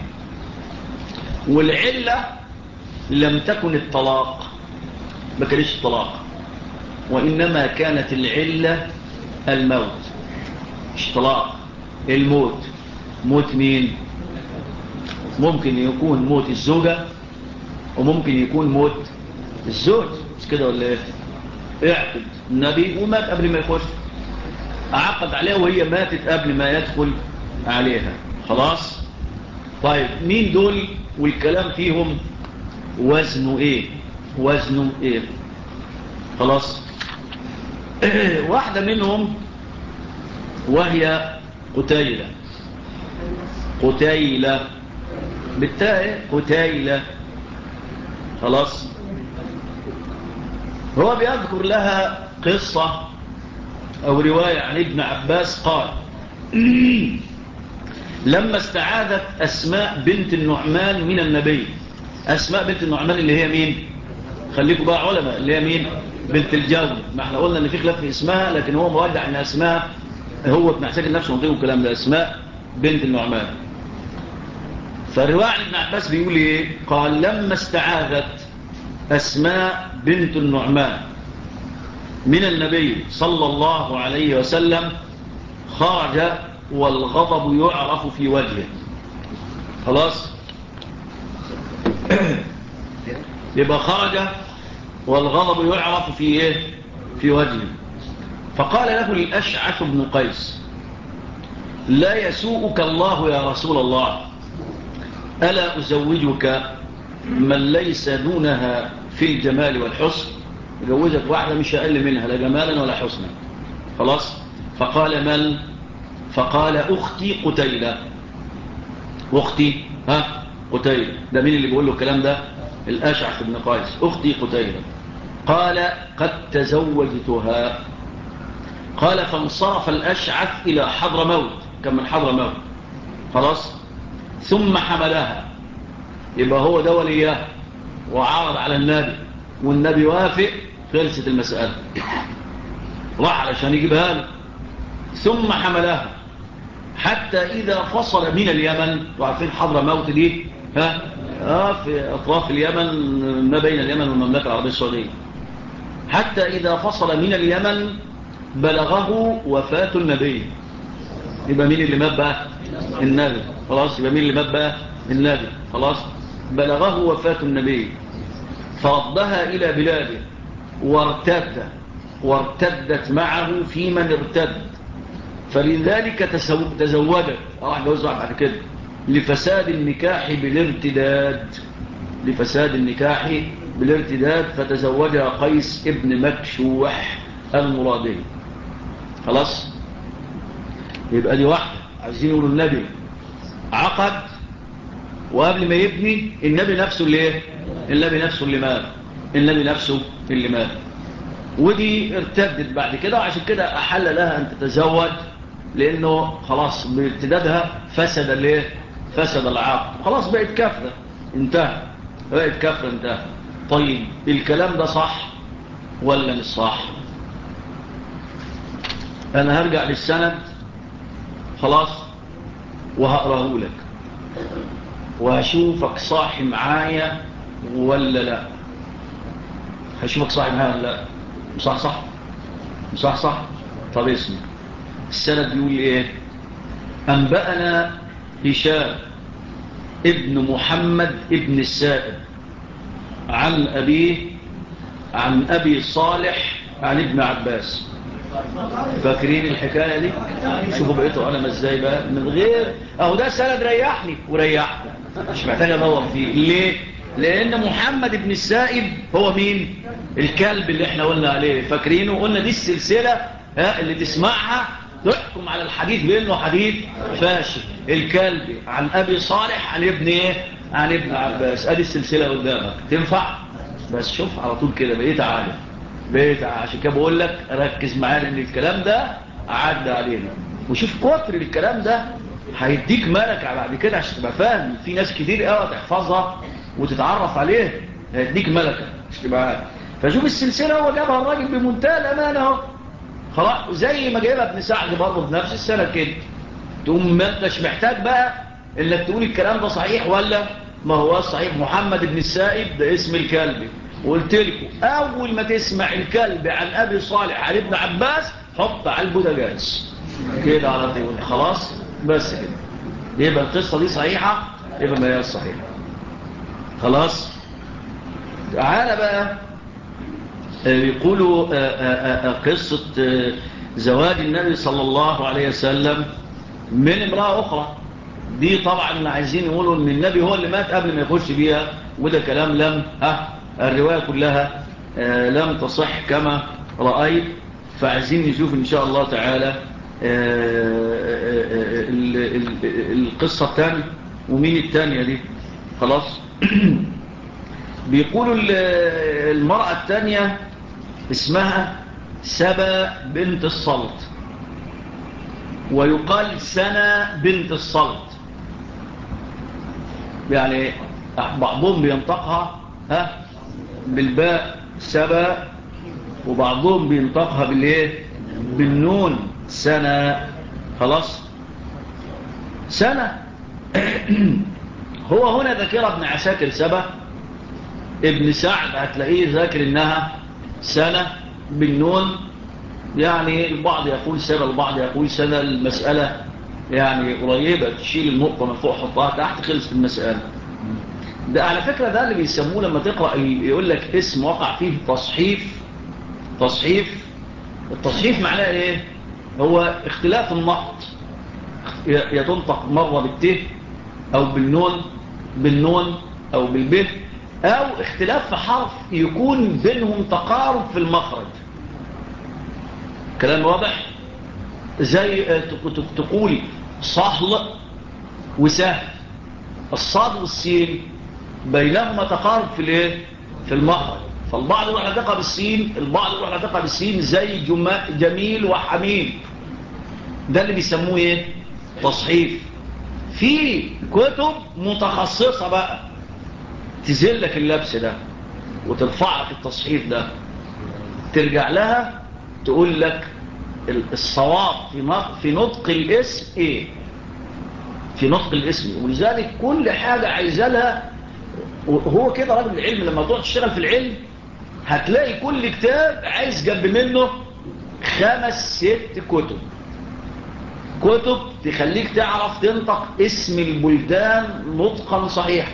Speaker 1: والعلة لم تكن الطلاق، ما كانش الطلاق، وإنما كانت العلة الموت. مش طلاق، الموت. موت مين؟ ممكن يكون موت الزوجة، وممكن يكون موت الزوج، مش كده ولا ايه؟ اعقد النبي ومات قبل ما يخش، عقد عليها وهي ماتت قبل ما يدخل عليها. خلاص. طيب مين دول والكلام فيهم وزنه ايه؟ وزنه ايه؟ خلاص. واحدة منهم وهي قتيلة. قتيلة بالتاء، قتيلة. خلاص. هو بيذكر لها قصة أو رواية عن ابن عباس قال لما استعاذت أسماء بنت النعمان من النبي. أسماء بنت النعمان اللي هي مين؟ خليكم بقى علماء، اللي هي مين؟ بنت الجو. ما احنا قلنا ان في خلاف في اسمها، لكن هو مرجع ان اسماء، هو ابن حسين نفسه منطقه الكلام ده، اسماء بنت النعمان. فالرواية عن ابن عباس بيقول ايه؟ قال لما استعاذت أسماء بنت النعمان من النبي صلى الله عليه وسلم خرج والغضب يعرف في وجهه. خلاص يبقى خرج والغضب يعرف في ايه؟ في وجهه. فقال له الأشعث بن قيس لا يسوءك الله يا رسول الله، ألا أزوجك من ليس دونها في الجمال والحسن؟ يجوزك واحدة مش أقل منها لا جمالا ولا حسنا. خلاص. فقال من؟ فقال أختي قتيلة. أختي قتيلة. ده مين اللي بيقول له الكلام ده؟ الأشعث بن قيس. أختي قتيلة. قال قد تزوجتها. قال فانصرف الأشعث إلى حضرموت، كان من حضرموت. خلاص. ثم حملها، يبقى هو ده ولياه وعارض على النبي والنبي وافق، خلصت المسألة. راح علشان يجيبها له. ثم حملها حتى إذا فصل من اليمن. وعارفين حضرموت دي في أطراف اليمن ما بين اليمن والمملكة العربية السعودية. حتى إذا فصل من اليمن بلغه وفاة النبي. يبقى مين اللي مات بقى؟ النبي. خلاص. يبقى مين اللي مات بقى؟ النبي. خلاص. بلغه وفاة النبي فردها إلى بلاده وارتدت معه في من ارتد. فلذلك تزوجت. راح جوز واحد بعد كده لفساد النكاح بالارتداد. لفساد النكاح بالارتداد فتزوجها قيس ابن مكشوح المرادي. خلاص. يبقى دي واحدة. عايزين يقولوا النبي عقد وقبل ما يبني النبي نفسه اللي ايه؟ النبي نفسه اللي مات. النبي نفسه اللي مات. ودي ارتدت بعد كده، وعشان كده أحل لها أن تتزوج، لأنه خلاص بارتدادها فسد الايه؟ فسد العقد. خلاص بقت كافرة انتهى. بقت كافرة انتهى. طيب الكلام ده صح ولا مش صح؟ أنا هرجع للسند خلاص وهقراه لك وهشوفك صاحي معايا ولا لا. هشوفك صاحي معايا ولا لا. صح. طب اسمع السند بيقول ايه؟ أنبأنا هشام ابن محمد ابن السائب عن أبيه عن أبي صالح عن ابن عباس. فاكرين الحكاية دي؟ شوفوا بقيته أنا ازاي بقى من غير أهو ده سند ريحني وريحني، مش محتاج أدور فيه. ليه؟ لأن محمد ابن السائب هو مين؟ الكلب اللي احنا قلنا عليه. فاكرينه؟ قلنا دي السلسلة اللي تسمعها تحكم على الحديث بأنه حديث فاشل. الكلب عن أبي صالح عن ابن ايه؟ عن ابن عباس. ادي السلسلة قدامك تنفع؟ بس شوف على طول كده بقيت عارف. عشان كده بقول لك ركز معايا لان الكلام ده عدى علينا. وشوف كتر الكلام ده هيديك ملكة بعد كده عشان تبقى فاهم. في ناس كتير قوي تحفظها وتتعرف عليه، هيديك ملكة عشان تبقى عارف. فشوف السلسلة هو جابها الراجل بمنتهى الأمانة اهو. خلاص. زي ما جايبها ابن سعد برضه بنفس السنة كده. تقوم ما انتش محتاج بقى انك تقول الكلام ده صحيح ولا ما هو صحيح. محمد بن السائب ده اسم الكلب. وقلت لكم اول ما تسمع الكلب عن ابي صالح عن ابن عباس حط على البوتاجاز كده على طول. خلاص بس كده يبقى القصة دي صحيحة، يبقى ما هي صحيحة. خلاص. تعالى بقى يقولوا قصة زواج النبي صلى الله عليه وسلم من امرأة أخرى. دي طبعا عايزين يقولوا ان النبي هو اللي مات قبل ما يخش بيها، وده كلام لم الرواية كلها لم تصح كما رأيت. فعايزين نشوف ان شاء الله تعالى القصة الثانية. ومين الثانية دي؟ خلاص. بيقولوا المرأة الثانية اسمها سبا بنت الصلت، ويقال سنة بنت الصلت. يعني بعضهم بينطقها بالباء سبا، وبعضهم بينطقها بالايه؟ بالنون سنة. خلاص. سنة. هو هنا ذكر ابن عساكر سبا، ابن سعد هتلاقيه ذاكر انها سنة بالنون، يعني البعض يقول سنة البعض يقول سنة. المسألة يعني قريبة، تشيل النقطة من فوق حطها تحت، خلصت المسألة. ده على فكرة ده اللي بيسموه لما تقرأ يقول لك اسم وقع فيه تصحيف. التصحيف معناه ايه؟ هو اختلاف النقط، يتنطق مرة بالت او بالنون او بالب، او اختلاف في حرف يكون بينهم تقارب في المخرج. كلام واضح؟ زي تقول صهل وسهل، الصاد والسين بينهما تقارب في الايه؟ في المخرج. فالبعض يروح لدقة بالسين، البعض يروح لدقة بالسين، زي جميل وحميد. ده اللي بيسموه ايه؟ تصحيف. في كتب متخصصة بقى تزلك اللبس ده وترفع لك التصحيف ده، ترجع لها تقول لك الصواب في نطق الاسم ايه، في نطق الاسم. ولذلك كل حاجة عايزة لها. وهو كده راجل العلم لما تقعد تشتغل في العلم هتلاقي كل كتاب عايز جنب منه 5-6 كتب تخليك تعرف تنطق اسم البلدان نطقا صحيح.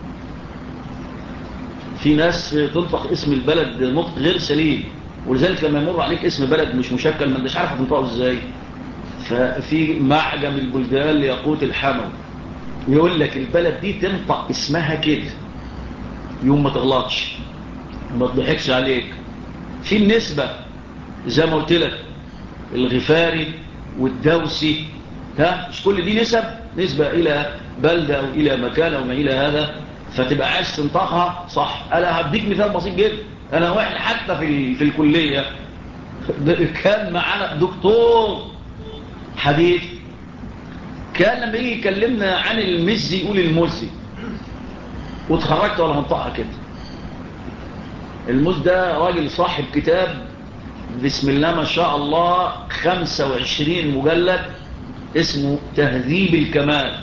Speaker 1: في ناس تنطق اسم البلد نطق غير سليم، ولذلك لما يمر عليك اسم بلد مش مشكل ما انتش عارف تنطقه ازاي. ففي معجم البلدان لياقوت الحموي يقول لك البلد دي تنطق اسمها كده، يوم ما تغلطش ما تضحكش عليك. في النسبة زي ما قلت لك الغفاري والدوسي، مش كل دي نسبة إلى بلدة أو إلى مكان أو ما إلى هذا، فتبقى عايز تنطقها صح. أنا هديك مثال بسيط جدا. أنا واحد حتى في الكلية كان معنا دكتور حديث، كان لما يجي يكلمنا عن المزي يقول المزي، واتخرجت ولا منطقها كده. المز ده راجل صاحب كتاب بسم الله ما شاء الله 25 مجلد اسمه تهذيب الكمال.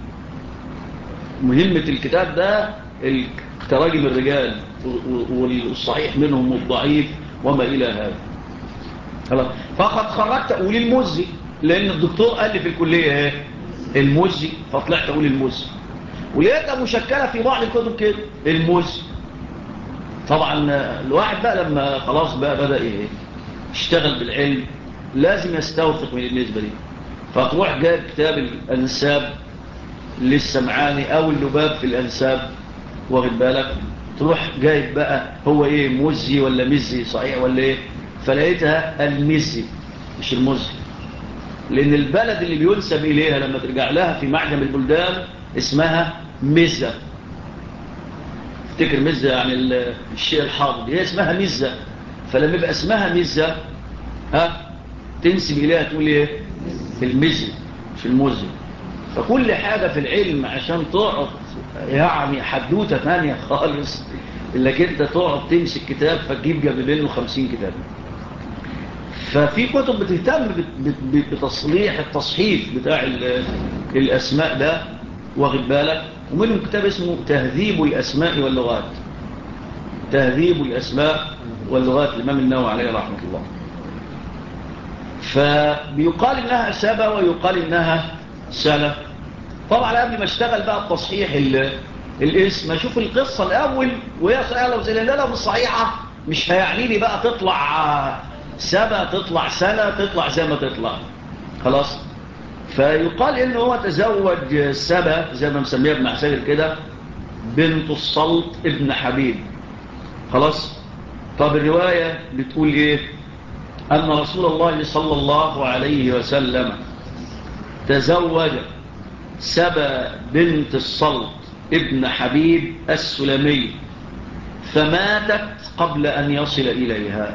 Speaker 1: مهمة الكتاب ده تراجم الرجال والصحيح منهم والضعيف وما إلى هذا. فقد خرجت أقول المزي لأن الدكتور قال لي في الكلية ايه المزي، فطلعت أقول المزي. ولقيتها مشكلة في بعض الكتب كده المزي. طبعا الواحد بقى لما خلاص بقى بدأ ايه يشتغل بالعلم لازم يستوثق من النسبة دي. فتروح جايب كتاب الأنساب للسمعاني أو اللباب في الأنساب، واخد بالك، تروح جايب بقى هو ايه مزي ولا مزي صحيح ولا ايه، فلقيتها المزي مش المزي. لأن البلد اللي بينسب إليها لما ترجع لها في معجم البلدان اسمها مزة. افتكر مزة يعني الشيء الحاضر، هي اسمها مزة. فلما يبقى اسمها مزة تنسب إليها تقول ايه المزي مش المزي. فكل حاجة في العلم عشان تقعد يعني حدوتة ثانية خالص، إنك انت تقعد تمسك كتاب فتجيب جنب منه 50 كتاب. ففي كتب بتهتم بتصليح التصحيف بتاع الأسماء ده، واخد بالك. ومنهم كتاب اسمه تهذيب الأسماء واللغات، تهذيب الأسماء واللغات الإمام النووي عليه رحمة الله. فبيقال إنها سبا ويقال إنها سنة. طبعا قبل ما اشتغل بقى التصحيح الاسم اشوف القصة الأول وهي صحيحة لو زلنا لو مش صحيحة مش هيعني لي بقى تطلع سبا تطلع سنة تطلع زي ما تطلع خلاص. فيقال إنه هو تزوج سبا زي ما مسميها ابن عساكر كده بنت الصلت ابن حبيب خلاص. طب الرواية بتقول ايه؟ أن رسول الله صلى الله عليه وسلم تزوج سبا بنت الصلت ابن حبيب السلمي فماتت قبل أن يصل إليها.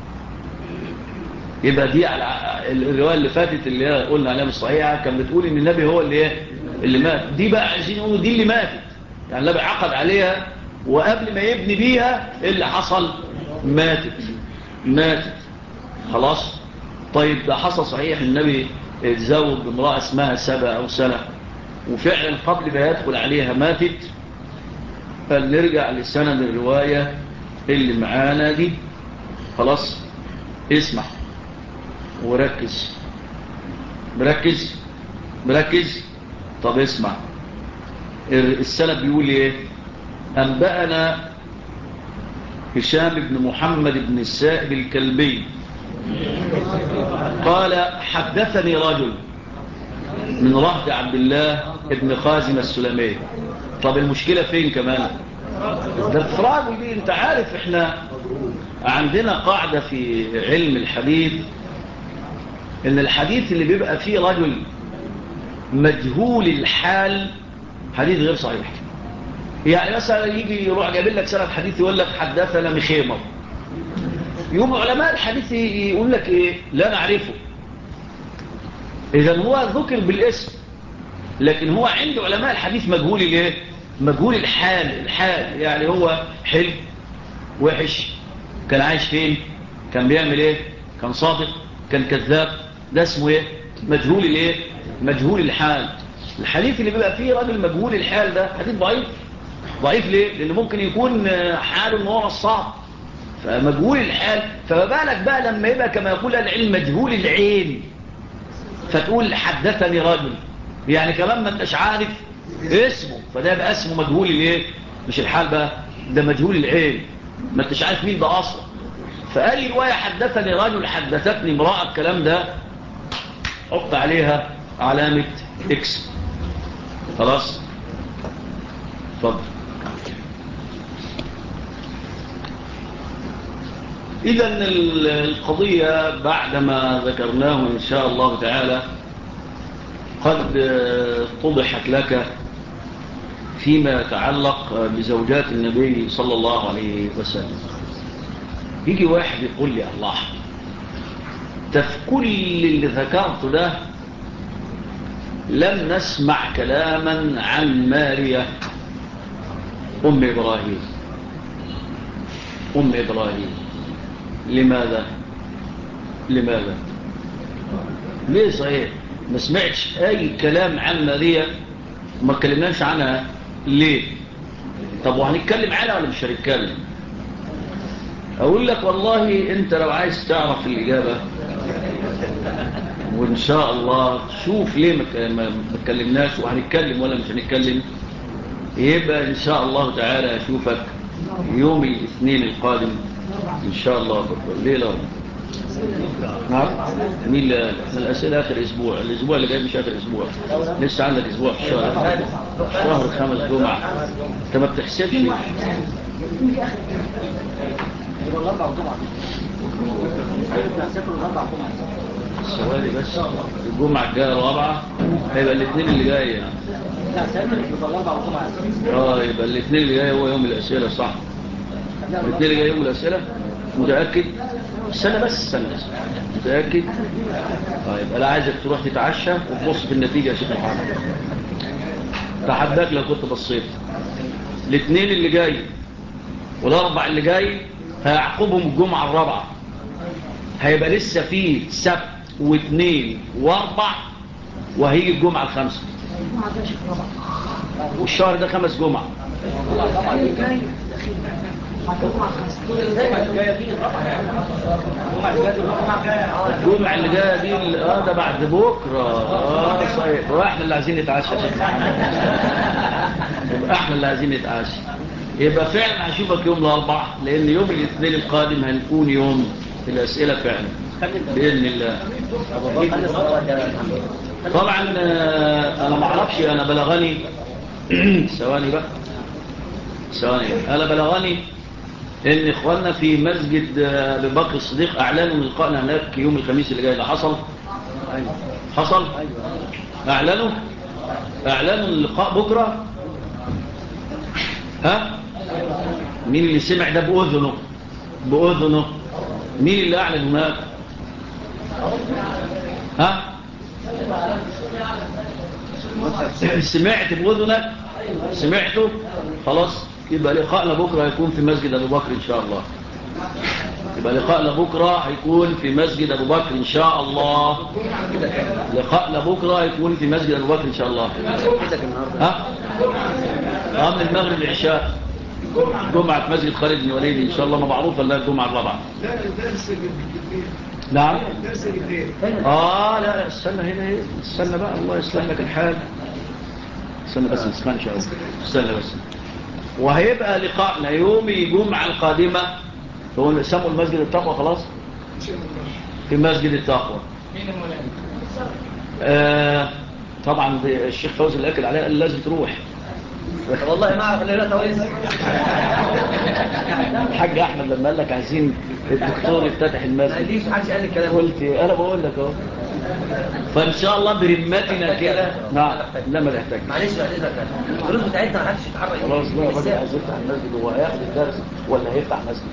Speaker 1: يبقى دي على الرواية اللي فاتت اللي قلنا عليها الصحيحة كان بتقول إن النبي هو اللي مات. دي بقى عايزين يقولوا دي اللي ماتت، يعني النبي عقد عليها وقبل ما يبني بيها اللي حصل ماتت خلاص. طيب ده حصل صحيح النبي اتزوج بامرأة اسمها سبا أو سنة، وفعلا قبل ما يدخل عليها ماتت، فنرجع لسند الرواية اللي معانا دي. خلاص، اسمع وركز. مركز. طب اسمع السند بيقول ايه. أنبأنا هشام بن محمد بن السائب الكلبي قال حدثني رجل من رهط عبد الله بن خازم السلمي. طب المشكلة فين كمان؟ ده في راجل دي. انت عارف احنا عندنا قاعدة في علم الحديث ان الحديث اللي بيبقى فيه رجل مجهول الحال حديث غير صحيح. يعني مثلا يجي يروح جايب لك سند حديث يقول لك حدثنا مخيمر، يوم علماء الحديث يقول لك ايه؟ لا نعرفه. اذا هو ذكر بالاسم، لكن هو عند علماء الحديث مجهول الايه؟ مجهول الحال يعني هو حلو، وحش، كان عايش فين، كان بيعمل ايه، كان صادق، كان كذاب. ده اسمه ايه؟ مجهول الايه؟ مجهول الحال. الحديث اللي بيبقى فيه راجل مجهول الحال ده حديث ضعيف ليه؟ لأنه ممكن يكون حاله ان هو نصاب، فمجهول الحال. فما بالك بقى لما يبقى كما يقول العلم مجهول العين، فتقول حدثني رجل، يعني كمان ما انتش عارف اسمه، فده يبقى اسمه مجهول الايه؟ مش الحال بقى، ده مجهول العين، ما انتش عارف مين ده اصلا. فأي رواية حدثني رجل، حدثتني امرأة، الكلام ده حط عليها علامة اكس. خلاص، اتفضل. إذن القضية بعدما ذكرناه إن شاء الله تعالى قد طبحت لك فيما يتعلق بزوجات النبي صلى الله عليه وسلم. يجي واحد يقول لي الله، في كل اللي ذكرته ده لم نسمع كلاما عن ماريا أم إبراهيم. لماذا؟ ليه صحيح ما سمعتش أي كلام عن ماريا؟ ما اتكلمناش عنها ليه؟ طب وهنتكلم عنها ولا مش هنتكلم؟ أقول لك والله أنت لو عايز تعرف الإجابة وإن شاء الله شوف ليه ما اتكلمناش وهنتكلم ولا مش هنتكلم، يبقى إن شاء الله تعالى أشوفك يوم الاثنين القادم إن شاء الله. ليه لا؟ نعم. مين الأسئلة آخر أسبوع؟ الأسبوع اللي جاي مش آخر أسبوع، لسه عندك أسبوع في الشهر، شهر 5 جمعة. أنت ما بتحسبش. السؤالي بس الجمعة الجاية الرابعة، هيبقى الاثنين اللي جاي يعني. يبقى الاثنين اللي جاي هو يوم الأسئلة، صح؟ الاثنين اللي جاي يوم الأسئلة، متأكد؟ سنة متأكد؟ طيب أنا عايزك تروح تتعشى وتبص في النتيجة يا شيخ محمد. تحداك لو كنت بصيت. الاثنين اللي جاي والأربع اللي جاي هيعقبهم الجمعة الرابعة، هيبقى لسه فيه سبت واثنين واربع، وهيجي الجمعة الخامسة، والشهر ده 5 جمعة. الجمعة اللي جاية دي ده بعد بكرة. صحيح. واحنا اللي عايزين نتعشى يا شيخ محمد. احنا اللي عايزين نتعشى. يبقى فعلا هشوفك يوم الاربعاء، لان يوم الاثنين القادم هنكون يوم الاسئلة فعلا باذن الله. طبعا انا ما اعرفش، انا بلغني ثواني انا بلغني ان اخواننا في مسجد ابي بكر الصديق اعلنوا لقائنا هناك يوم الخميس اللي جاي. ده حصل؟ اعلنوا اللقاء بكره. ها، مين اللي سمع ده باذنه؟ مين اللي اعلن هناك؟ ها، سمعت بأذنك؟ سمعته؟ خلاص، يبقى لقاءنا بكرة هيكون في مسجد أبي بكر إن شاء الله. يبقى لقاءنا بكرة هيكون في مسجد أبو بكر إن شاء الله. لقاءنا بكرة هيكون في مسجد أبو بكر إن شاء الله. من المغرب العشاء جمعة في مسجد خالد بن وليد إن شاء الله، ما معروفة إنها الجمعة الرابعة. نعم. لا استنى هنا، استنى بقى الله يصلح لك الحال. استنى بس نسخن شوية، استنى بس. وهيبقى لقاءنا يوم الجمعة القادمة، هو سموا المسجد التقوى خلاص، في مسجد التقوى. طبعا الشيخ فوزي اللي أكد عليها قال لازم تروح.
Speaker 2: والله ما أعرف لا تويس.
Speaker 1: الحاج أحمد لما قال لك عايزين الدكتور يفتتح المسجد،
Speaker 2: ليش حدش قال الكلام؟
Speaker 1: قلت أنا بقول لك أهو. فإن شاء الله برمتنا كده. نعم لا ما نحتاج.
Speaker 2: معلش الدروس بتاعتنا ما حدش يتحرك.
Speaker 1: خلاص بقى الراجل عايز يفتح المسجد، هو هياخد الدرس ولا هيفتح مسجد؟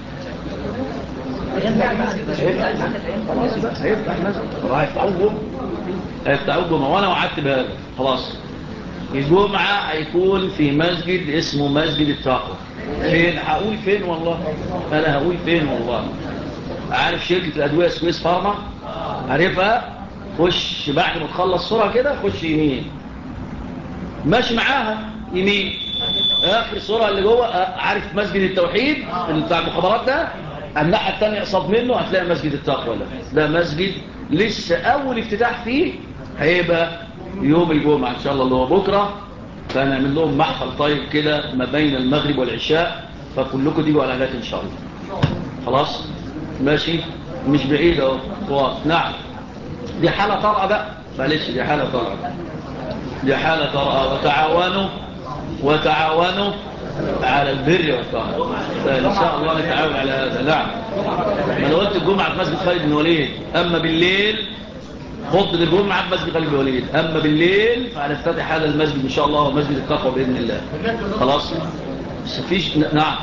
Speaker 1: خلاص بقى هيفتح مسجد، هيفتحوه جمعة وانا وعدت بهذا خلاص. الجمعة هيكون في مسجد اسمه مسجد التقوى. فين؟ هقول فين والله، انا هقول فين والله. عارف شركة الادوية سويس فارما؟ عارفها؟ خش بعد ما تخلص صورة كده، خش يمين ماشي معاها يمين، اخر صورة اللي جوه. عارف مسجد التوحيد اللي بتاع المخابرات ده؟ الناحية التانية قصاد منه هتلاقي مسجد التقوى. ده مسجد لسه اول افتتاح فيه، هيبقى يوم الجمعة ان شاء الله اللي هو بكرة. فنعمل لهم محفل طيب كده ما بين المغرب والعشاء، فكلكم تيجوا على هناك ان شاء الله. خلاص ماشي، مش بعيد اهو. نعم دي حالة طارئة بقى، معلش دي حالة طارئة، دي حالة طارئة. وتعاونوا على البر والتقوى، فإن شاء الله نتعاون على هذا. نعم ما أنا قلت الجمعة في مسجد خالد بن وليد، أما بالليل خطبة الجمعة في مسجد خالد بن وليد، أما بالليل فهنفتتح هذا المسجد إن شاء الله، ومسجد التقوى بإذن الله. خلاص بس فيش. نعم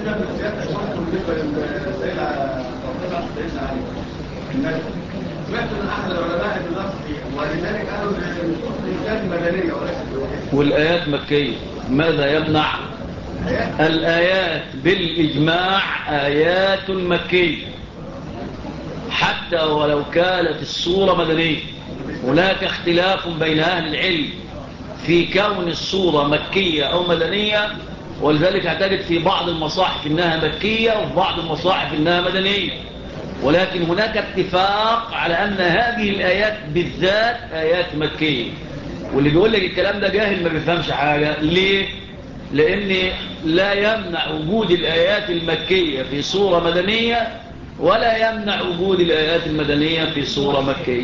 Speaker 1: والآيات مكية، ماذا يمنع؟ الآيات بالإجماع آيات مكية، حتى ولو كانت السورة مدنية. هناك اختلاف بين أهل العلم في كون السورة مكية أو مدنية، ولذلك اعتقد في بعض المصاحف إنها مكية وفي بعض المصاحف إنها مدنية، ولكن هناك اتفاق على أن هذه الآيات بالذات آيات مكية. واللي بيقول لك الكلام ده جاهل ما بيفهمش حاجة. ليه؟ لأن لا يمنع وجود الآيات المكية في سورة مدنية، ولا يمنع وجود الآيات المدنية في سورة مكية.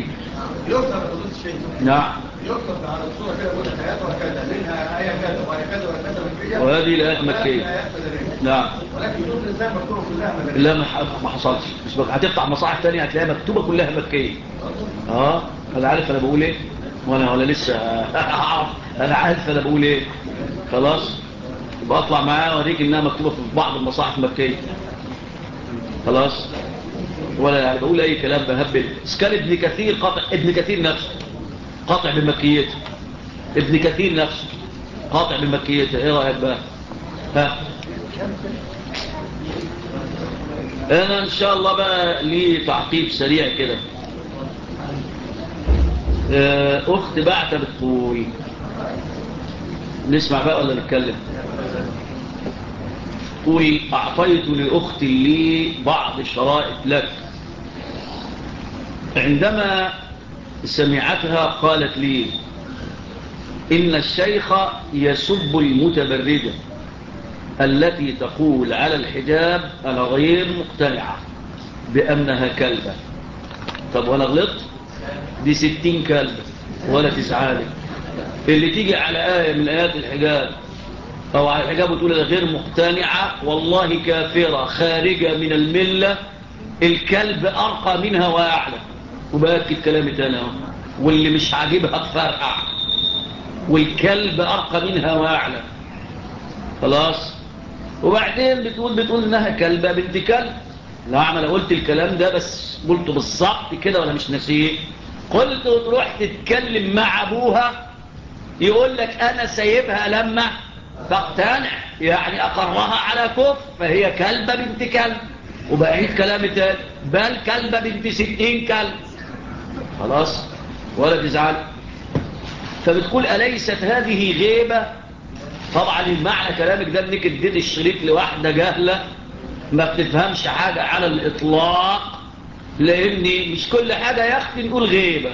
Speaker 1: نعم
Speaker 3: يطلق على الصورة كده يقول آياتها كذا، منها آية كذا وآية كذا وآية كذا مكية،
Speaker 1: وهذه الآيات مكية. نعم
Speaker 3: ولكن يقول الإنسان مكتوبة كلها مدنية.
Speaker 1: لا ما حصلش. هتفتح مصاحف تانية هتلاقيها مكتوبة كلها مكية. أنا عارف أنا بقول إيه، ولا لسه أعرف أنا عارف أنا بقول إيه. خلاص يبقى أطلع معاه وأريك إنها مكتوبة في بعض المصاحف مكية. خلاص ولا يعني بقول أي كلام بهبل. كان ابن كثير قطع، ابن كثير نفسه قاطع بمكيته، ابن كثير نفسه قاطع بمكيته. ايه رأيك بقى؟ انا ان شاء الله بقى لي تعقيب سريع كده. اخت بعتة بتقول، نسمع بقى ولا نتكلم؟ تقول اعطيت لاختي لي بعض شرائط لك، عندما سمعتها قالت لي إن الشيخ يسب المتبرجة التي تقول على الحجاب أنا غير مقتنعة بأنها كلبة. طب وأنا غلطت؟ دي 60 كلبة ولا تسعالي اللي تيجي على آية من آيات الحجاب أو على الحجاب وتقول أنا غير مقتنعة، والله كافرة خارجة من الملة. الكلب أرقى منها وأعلى، وبأكد كلامي تاني، واللي مش عاجبها تفرقع، والكلب أرقى منها وأعلى. خلاص. وبعدين بتقول إنها كلبة بنت كلب. نعم أنا قلت الكلام ده، بس قلته بالظبط كده ولا مش نسيه؟ قلت وتروح تتكلم مع أبوها يقول لك أنا سايبها لما تقتنع، يعني أقرها على كفر، فهي كلبة بنت كلب. وبعيد كلامي تاني، بل كلبة بنت 60 كلب. خلاص ولا تزعل. فبتقول أليست هذه غيبة؟ طبعا المعنى كلامك ده انك اديت الشريك لواحدة جهلة ما بتفهمش حاجة على الإطلاق، لأن مش كل حاجة يا أختي نقول غيبة.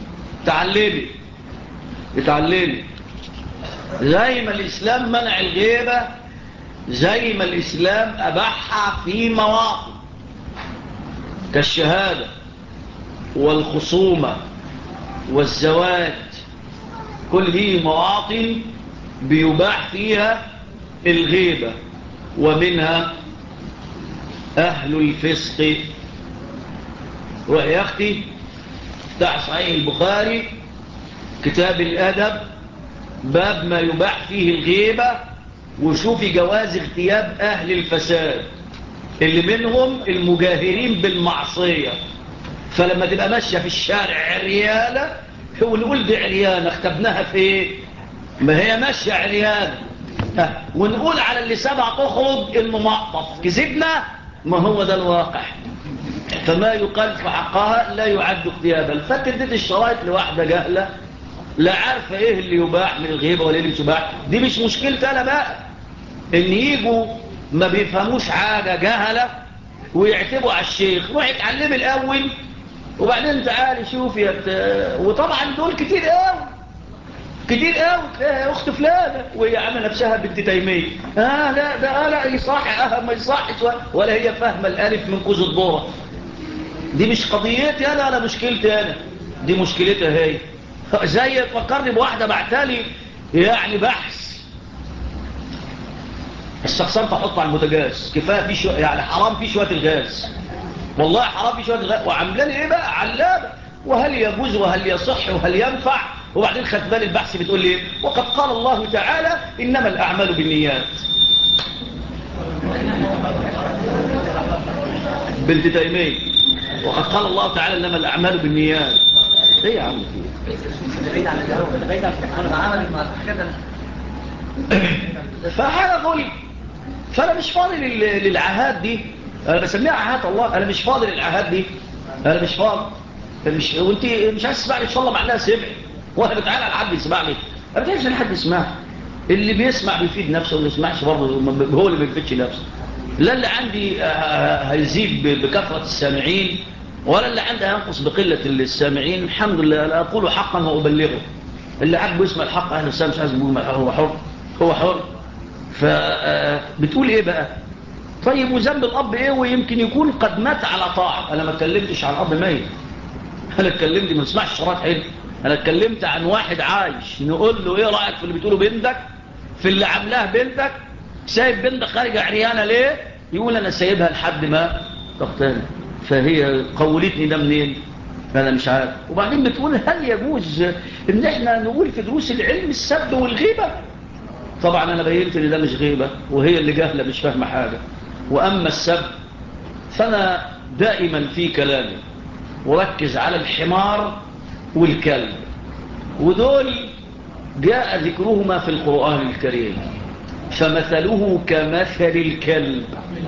Speaker 1: اتعلمي زي ما الإسلام منع الغيبة، زي ما الإسلام أباحها في مواطن كالشهادة والخصومة والزواج. كل دي مواطن بيباح فيها الغيبة، ومنها أهل الفسق. ويا أختي تحت صحيح البخاري كتاب الأدب باب ما يباح فيه الغيبة، وشوفي جواز اغتياب أهل الفساد اللي منهم المجاهرين بالمعصية. فلما تبقى ماشية في الشارع عريانة ونقول دي عريانة اختبناها في ايه؟ ما هي ماشية عريانة، ونقول على اللي سبع تخرج الممقف كذبنا. ما هو ده الواقع. فما يقال في حقها لا يعد اغتيابا. فتدت الشرائط لواحدة جهلة لا عارفة ايه اللي يباح من الغيبة ولا اللي يباح. دي مش مشكلة انا بقى ان يجوا ما بيفهموش حاجة جهلة ويعتبوا على الشيخ. روح اتعلم الاول وبعدين تعالي شوف وطبعا دول كتير قوي اخت فلانة وهي عامله نفسها بنت تيمية. لا ده لا يصح ما يصحش ولا هي فاهمة الالف من كوز الذرة. دي مش قضيتي انا مشكلتي انا، دي مشكلتها هي. زي تفكرني بواحدة بعتالي يعني بحث الشخصان تحط على البوتاجاز كفاية فيه شوية، يعني حرام فيه شوية الغاز، والله حرام فيه شوية الغاز، وعملاني ايه بقى علابة وهل يجوز وهل يصح وهل ينفع. وبعدين خدت بالي البحث بتقول لي وقد قال الله تعالى إنما الأعمال بالنيات. بنت تيمية وقد قال الله تعالى إنما الأعمال بالنيات. ايه يا عم فحاجة أقول فأنا مش فاضي للعهات دي. أنا بسميها عهات الله. أنا مش فاضي للعهات دي. أنا مش فاضي. وانت مش عايز تسمعني ان شاء الله معناها سمع وانا بتعالى على حد يسمعني. انا بتعرفش ان حد يسمع. اللي بيسمع بيفيد نفسه واللي يسمعش برضه هو اللي بيفيدش نفسه. لا اللي عندي هيزيد بكثرة السامعين ولا اللي عندي هينقص بقلة السامعين. الحمد لله لا أقول حقا وأبلغه. اللي عاجبه يسمع الحق أهل السلام مش عايز يقول هو حر. فبتقول إيه بقى؟ طيب وذنب الأب إيه؟ ويمكن يكون قد مات على طاعة. أنا ما اتكلمتش عن الأب ميت، أنا اتكلمت ما تسمعش شرات حلو. أنا اتكلمت عن واحد عايش نقول له إيه رأيك في اللي بتقوله بنتك، في اللي عاملاه بنتك، سايب بنتك خارجة عريانة ليه؟ يقول أنا سايبها لحد ما تقتنع. فهي قولتني ده منين؟ أنا مش عارف. وبعدين بتقول هل يجوز إن إحنا نقول في دروس العلم السب والغيبة؟ طبعا أنا بينت إن ده مش غيبة وهي اللي جاهلة مش فاهمة حاجة. وأما السب فأنا دائما في كلامي وركز على الحمار والكلب، ودول جاء ذكرهما في القرآن الكريم. فمثله كمثل الكلب،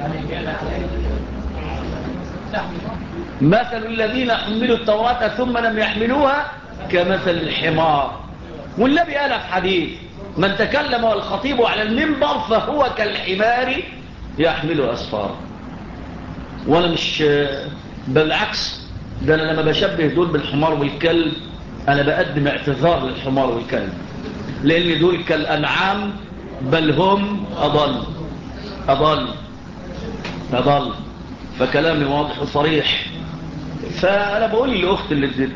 Speaker 1: مثل الذين حملوا التوراة ثم لم يحملوها كمثل الحمار. والنبي قال في حديث من تكلم والخطيب على المنبر فهو كالحمار يحمل أسفار. وانا مش بالعكس، ده انا لما بشبه دول بالحمار والكلب انا بقدم اعتذار للحمار والكلب، لان دول كالانعام بل هم اضل. فكلامي واضح وصريح. فانا بقول للاخت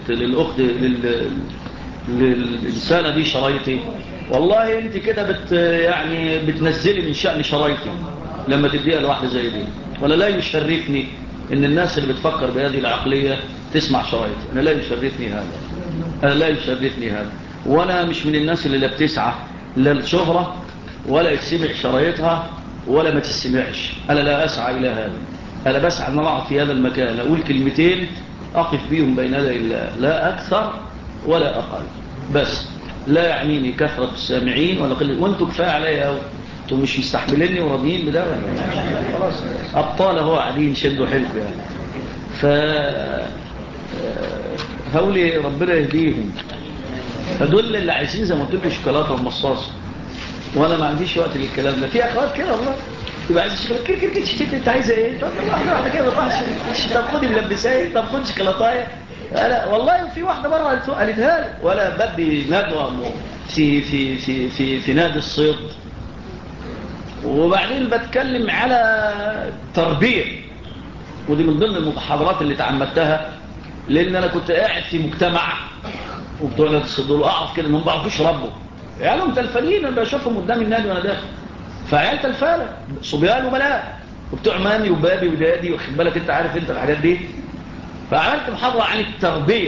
Speaker 1: للإنسانة دي شرايطي، والله انت كده يعني بتنزلي من شأن شرايطي لما تديها لواحدة زي دي. ولا لا يشرفني ان الناس اللي بتفكر بهذه العقلية تسمع شرايطي. انا لا يشرفني هذا. وانا مش من الناس اللي لا بتسعى لا الشهرة ولا يتسمع شرايطها ولا ما تسمعش. انا لا اسعى الى هذا. انا بسعى ان اقعد في هذا المكان اقول كلمتين اقف بيهم بين يدي الله، لا اكثر ولا أقل. بس لا يعنيني كثرة السامعين ولا قلة. وانتوا كفاية عليا أوي. انتوا مش مستحمليني وراضيين بده خلاص ابطال اهو قاعدين شدوا حيلكم يعني. ف هولي ربنا يهديهم. فدول اللي عايزين زي ما قلت لكم شوكولاته ومصاصه، وانا ما عنديش وقت للكلام ده. في اخوات كده والله يبقى عايز شوكولاته كده كده شتيت، انت عايزه ايه؟ طب واحده كده بروح طب خدي ملبسايه، طب خدي شوكولاتايه. انا والله في واحده مره قالتها لي ولا بدي ندوه في نادي الصيد، وبعدين بتكلم على تربيه، ودي من ضمن المحاضرات اللي تعمدتها، لان انا كنت قاعد في مجتمع وبتوع نادي الصيد دول اقف كده انهم ما بيعرفوش يربوا، عيالهم تلفانين، انا بشوفهم قدام النادي وانا داخل، فعيال تلفانه صبيان وبنات وبتوع مامي وبابي ودادي، واخد بالك انت عارف انت الحاجات دي. فعملت محاضره عن التربيه،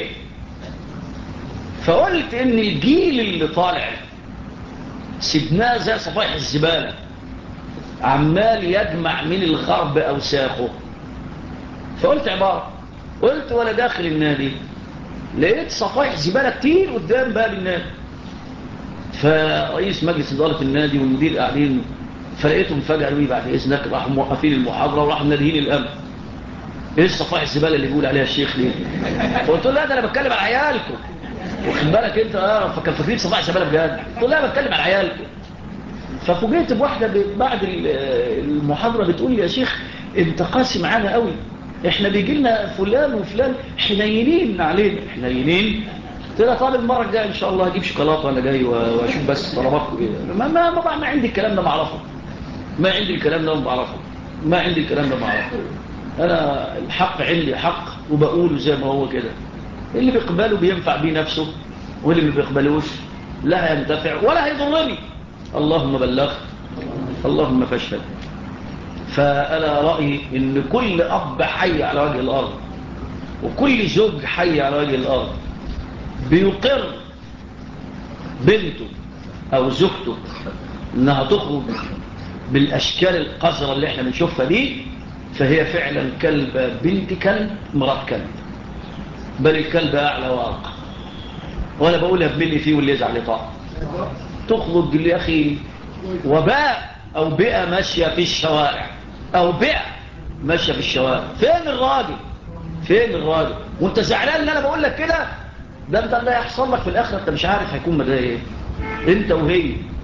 Speaker 1: فقلت ان الجيل اللي طالع سيبناه زي صفائح الزباله، عمال يجمع من الغرب اوساخه. فقلت عباره، قلت وانا داخل النادي لقيت صفائح زباله كتير قدام باب النادي، فرئيس مجلس اداره النادي والمدير قاعدين، فلقيتهم فجاه قالوا لي بعد اذنك، راحوا موقفين المحاضره وراحوا ناديين الامن. ايه الصفائح الزباله اللي بيقول عليها الشيخ دي؟ فقلت له لا ده انا بتكلم على عيالكم، واخد بالك انت فكان فاكرين صفائح زباله بجد. قلت له لا انا بتكلم على عيالكم. ففوجئت بواحده بعد المحاضره بتقول لي يا شيخ انت قاسي معانا قوي، احنا بيجي لنا فلان وفلان حنينين علينا حنينين. قلت لها طب المره الجايه ان شاء الله هجيب شوكولاته وانا جاي واشوف بس طلباتكم ايه. ما عندي الكلام ده ما اعرفه، ما عندي الكلام ده ما بعرفه، ما عندي الكلام ده ما اعرفه. انا الحق عندي حق وبقوله زي ما هو كده، اللي بيقبله بينفع بيه نفسه، واللي ما بيقبلوش لا هينتفع ولا هيضرني. اللهم بلغت اللهم فاشهد. فانا رايي ان كل اب حي على وجه الارض وكل زوج حي على وجه الارض بيقر بنته او زوجته انها تخرج بالاشكال القذرة اللي احنا بنشوفها دي، فهي فعلا كلبة بنت كلب مرات كلب، بل الكلب اعلى وارقى. وانا بقولها بملي فيه واللي يزعل يطاع. تخرج يا اخي وباء او بيئة ماشية في الشوارع، او بيئة ماشية في الشوارع، فين الراجل؟ فين الراجل؟ وانت زعلان ان انا بقول لك كده؟ ده انت اللي هيحصل لك في الاخره انت مش عارف هيكون مدى ايه، انت وهي